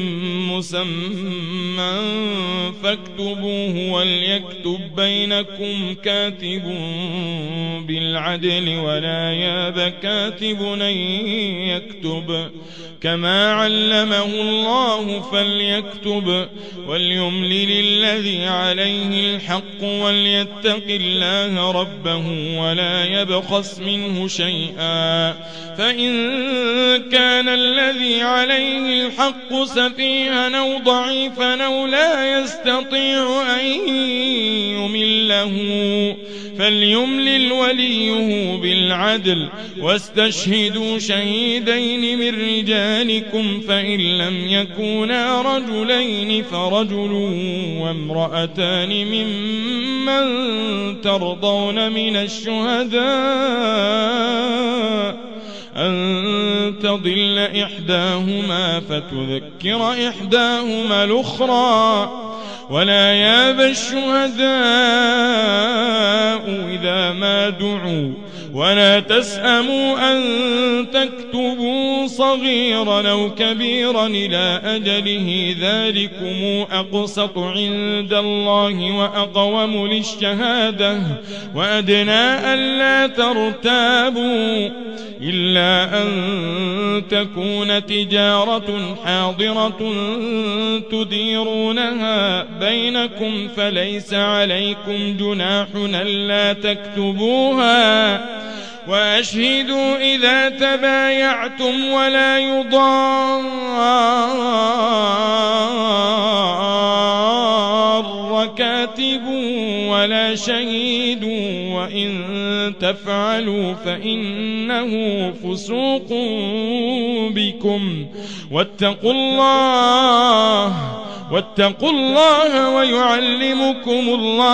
مسمى فاكتبوه وليكتب بينكم كاتب بالعدل ولا ياب كاتب أن يكتب كما علمه الله فليكتب وليملل الذي عليه الحق وليتق الله ربه ولا يبخس منه شيئا فإن كان الذي عليه الحق سفيها أو ضعيفا أو لا يستطيع أن يمله فليملل وليه بالعدل واستشهدوا شهيدين من رجالكم فإن لم يكونا رجلين فرجل وامرأتان ممن ترضون من الشهداء أن تضل إحداهما فتذكر إحداهما الأخرى ولا ياب الشهداء إذا ما دعوا ولا تسأموا أن تكتبوا صغيرا أو كبيرا إلى أجله ذلكم أقسط عند الله وأقوم للشهادة وأدنى ألا ترتابوا إلا أن تكون تجارة حاضرة تديرونها بينكم فليس عليكم جناح ألا تكتبوها وأشهدوا إذا تبايعتم ولا يضار كاتب ولا شهيد وإن تفعلوا فإنه فسوق بكم واتقوا الله واتقوا الله ويعلمكم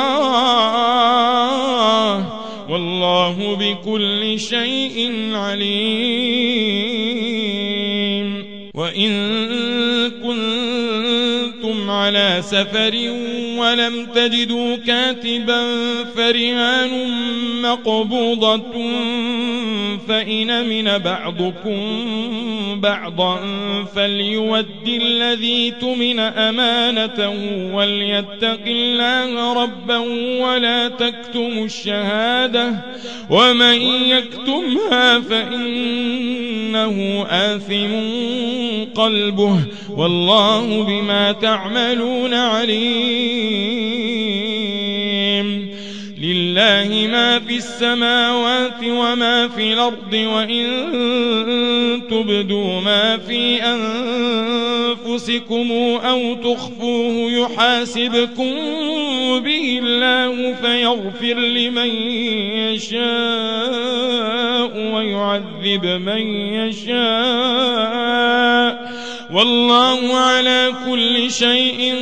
الله والله بكل شيء عليم. وإن كنتم على سفر ولم تجدوا كاتبا فرهان مقبوضة فإن من بعضكم بعضا فليؤد الذي تؤمن أمانته وليتق الله ربه ولا تكتموا الشهادة ومن يكتمها فإنه آثم قلبه والله بما تعملون عليم. لله ما في السماوات وما في الأرض وإن تبدوا ما في أنفسكم أو تخفوه يحاسبكم به الله فيغفر لمن يشاء ويعذب من يشاء والله على كل شيء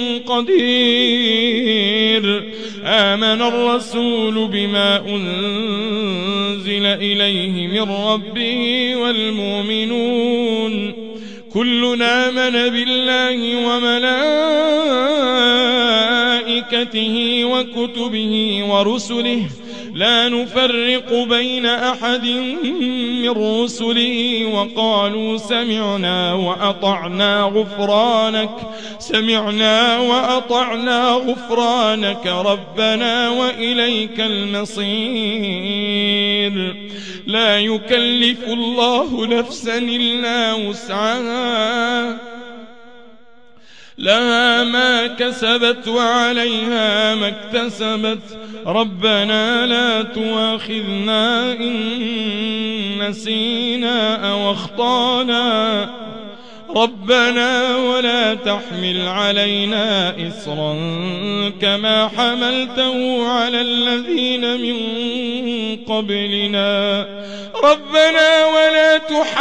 قدير. آمن الرسول بما أنزل إليه من ربه والمؤمنون كلنا آمن بالله وملائكته وكتبه ورسله لا نفرق بين أحد من رسله وقالوا سمعنا وأطعنا غفرانك سمعنا وأطعنا غفرانك ربنا وإليك المصير. لا يكلف الله نفسا إلا وسعها لها ما كسبت وعليها ما اكتسبت ربنا لا تؤاخذنا إن نسينا أو أخطأنا ربنا ولا تحمل علينا إصرا كما حملته على الذين من قبلنا ربنا ولا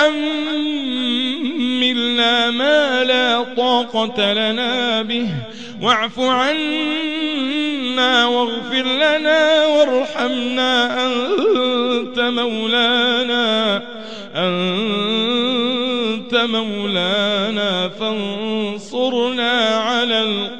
تحملنا ما لا طاقة لنا به واعف عنا واغفر لنا وارحمنا أنت مولانا أنت مولانا فانصرنا على القوم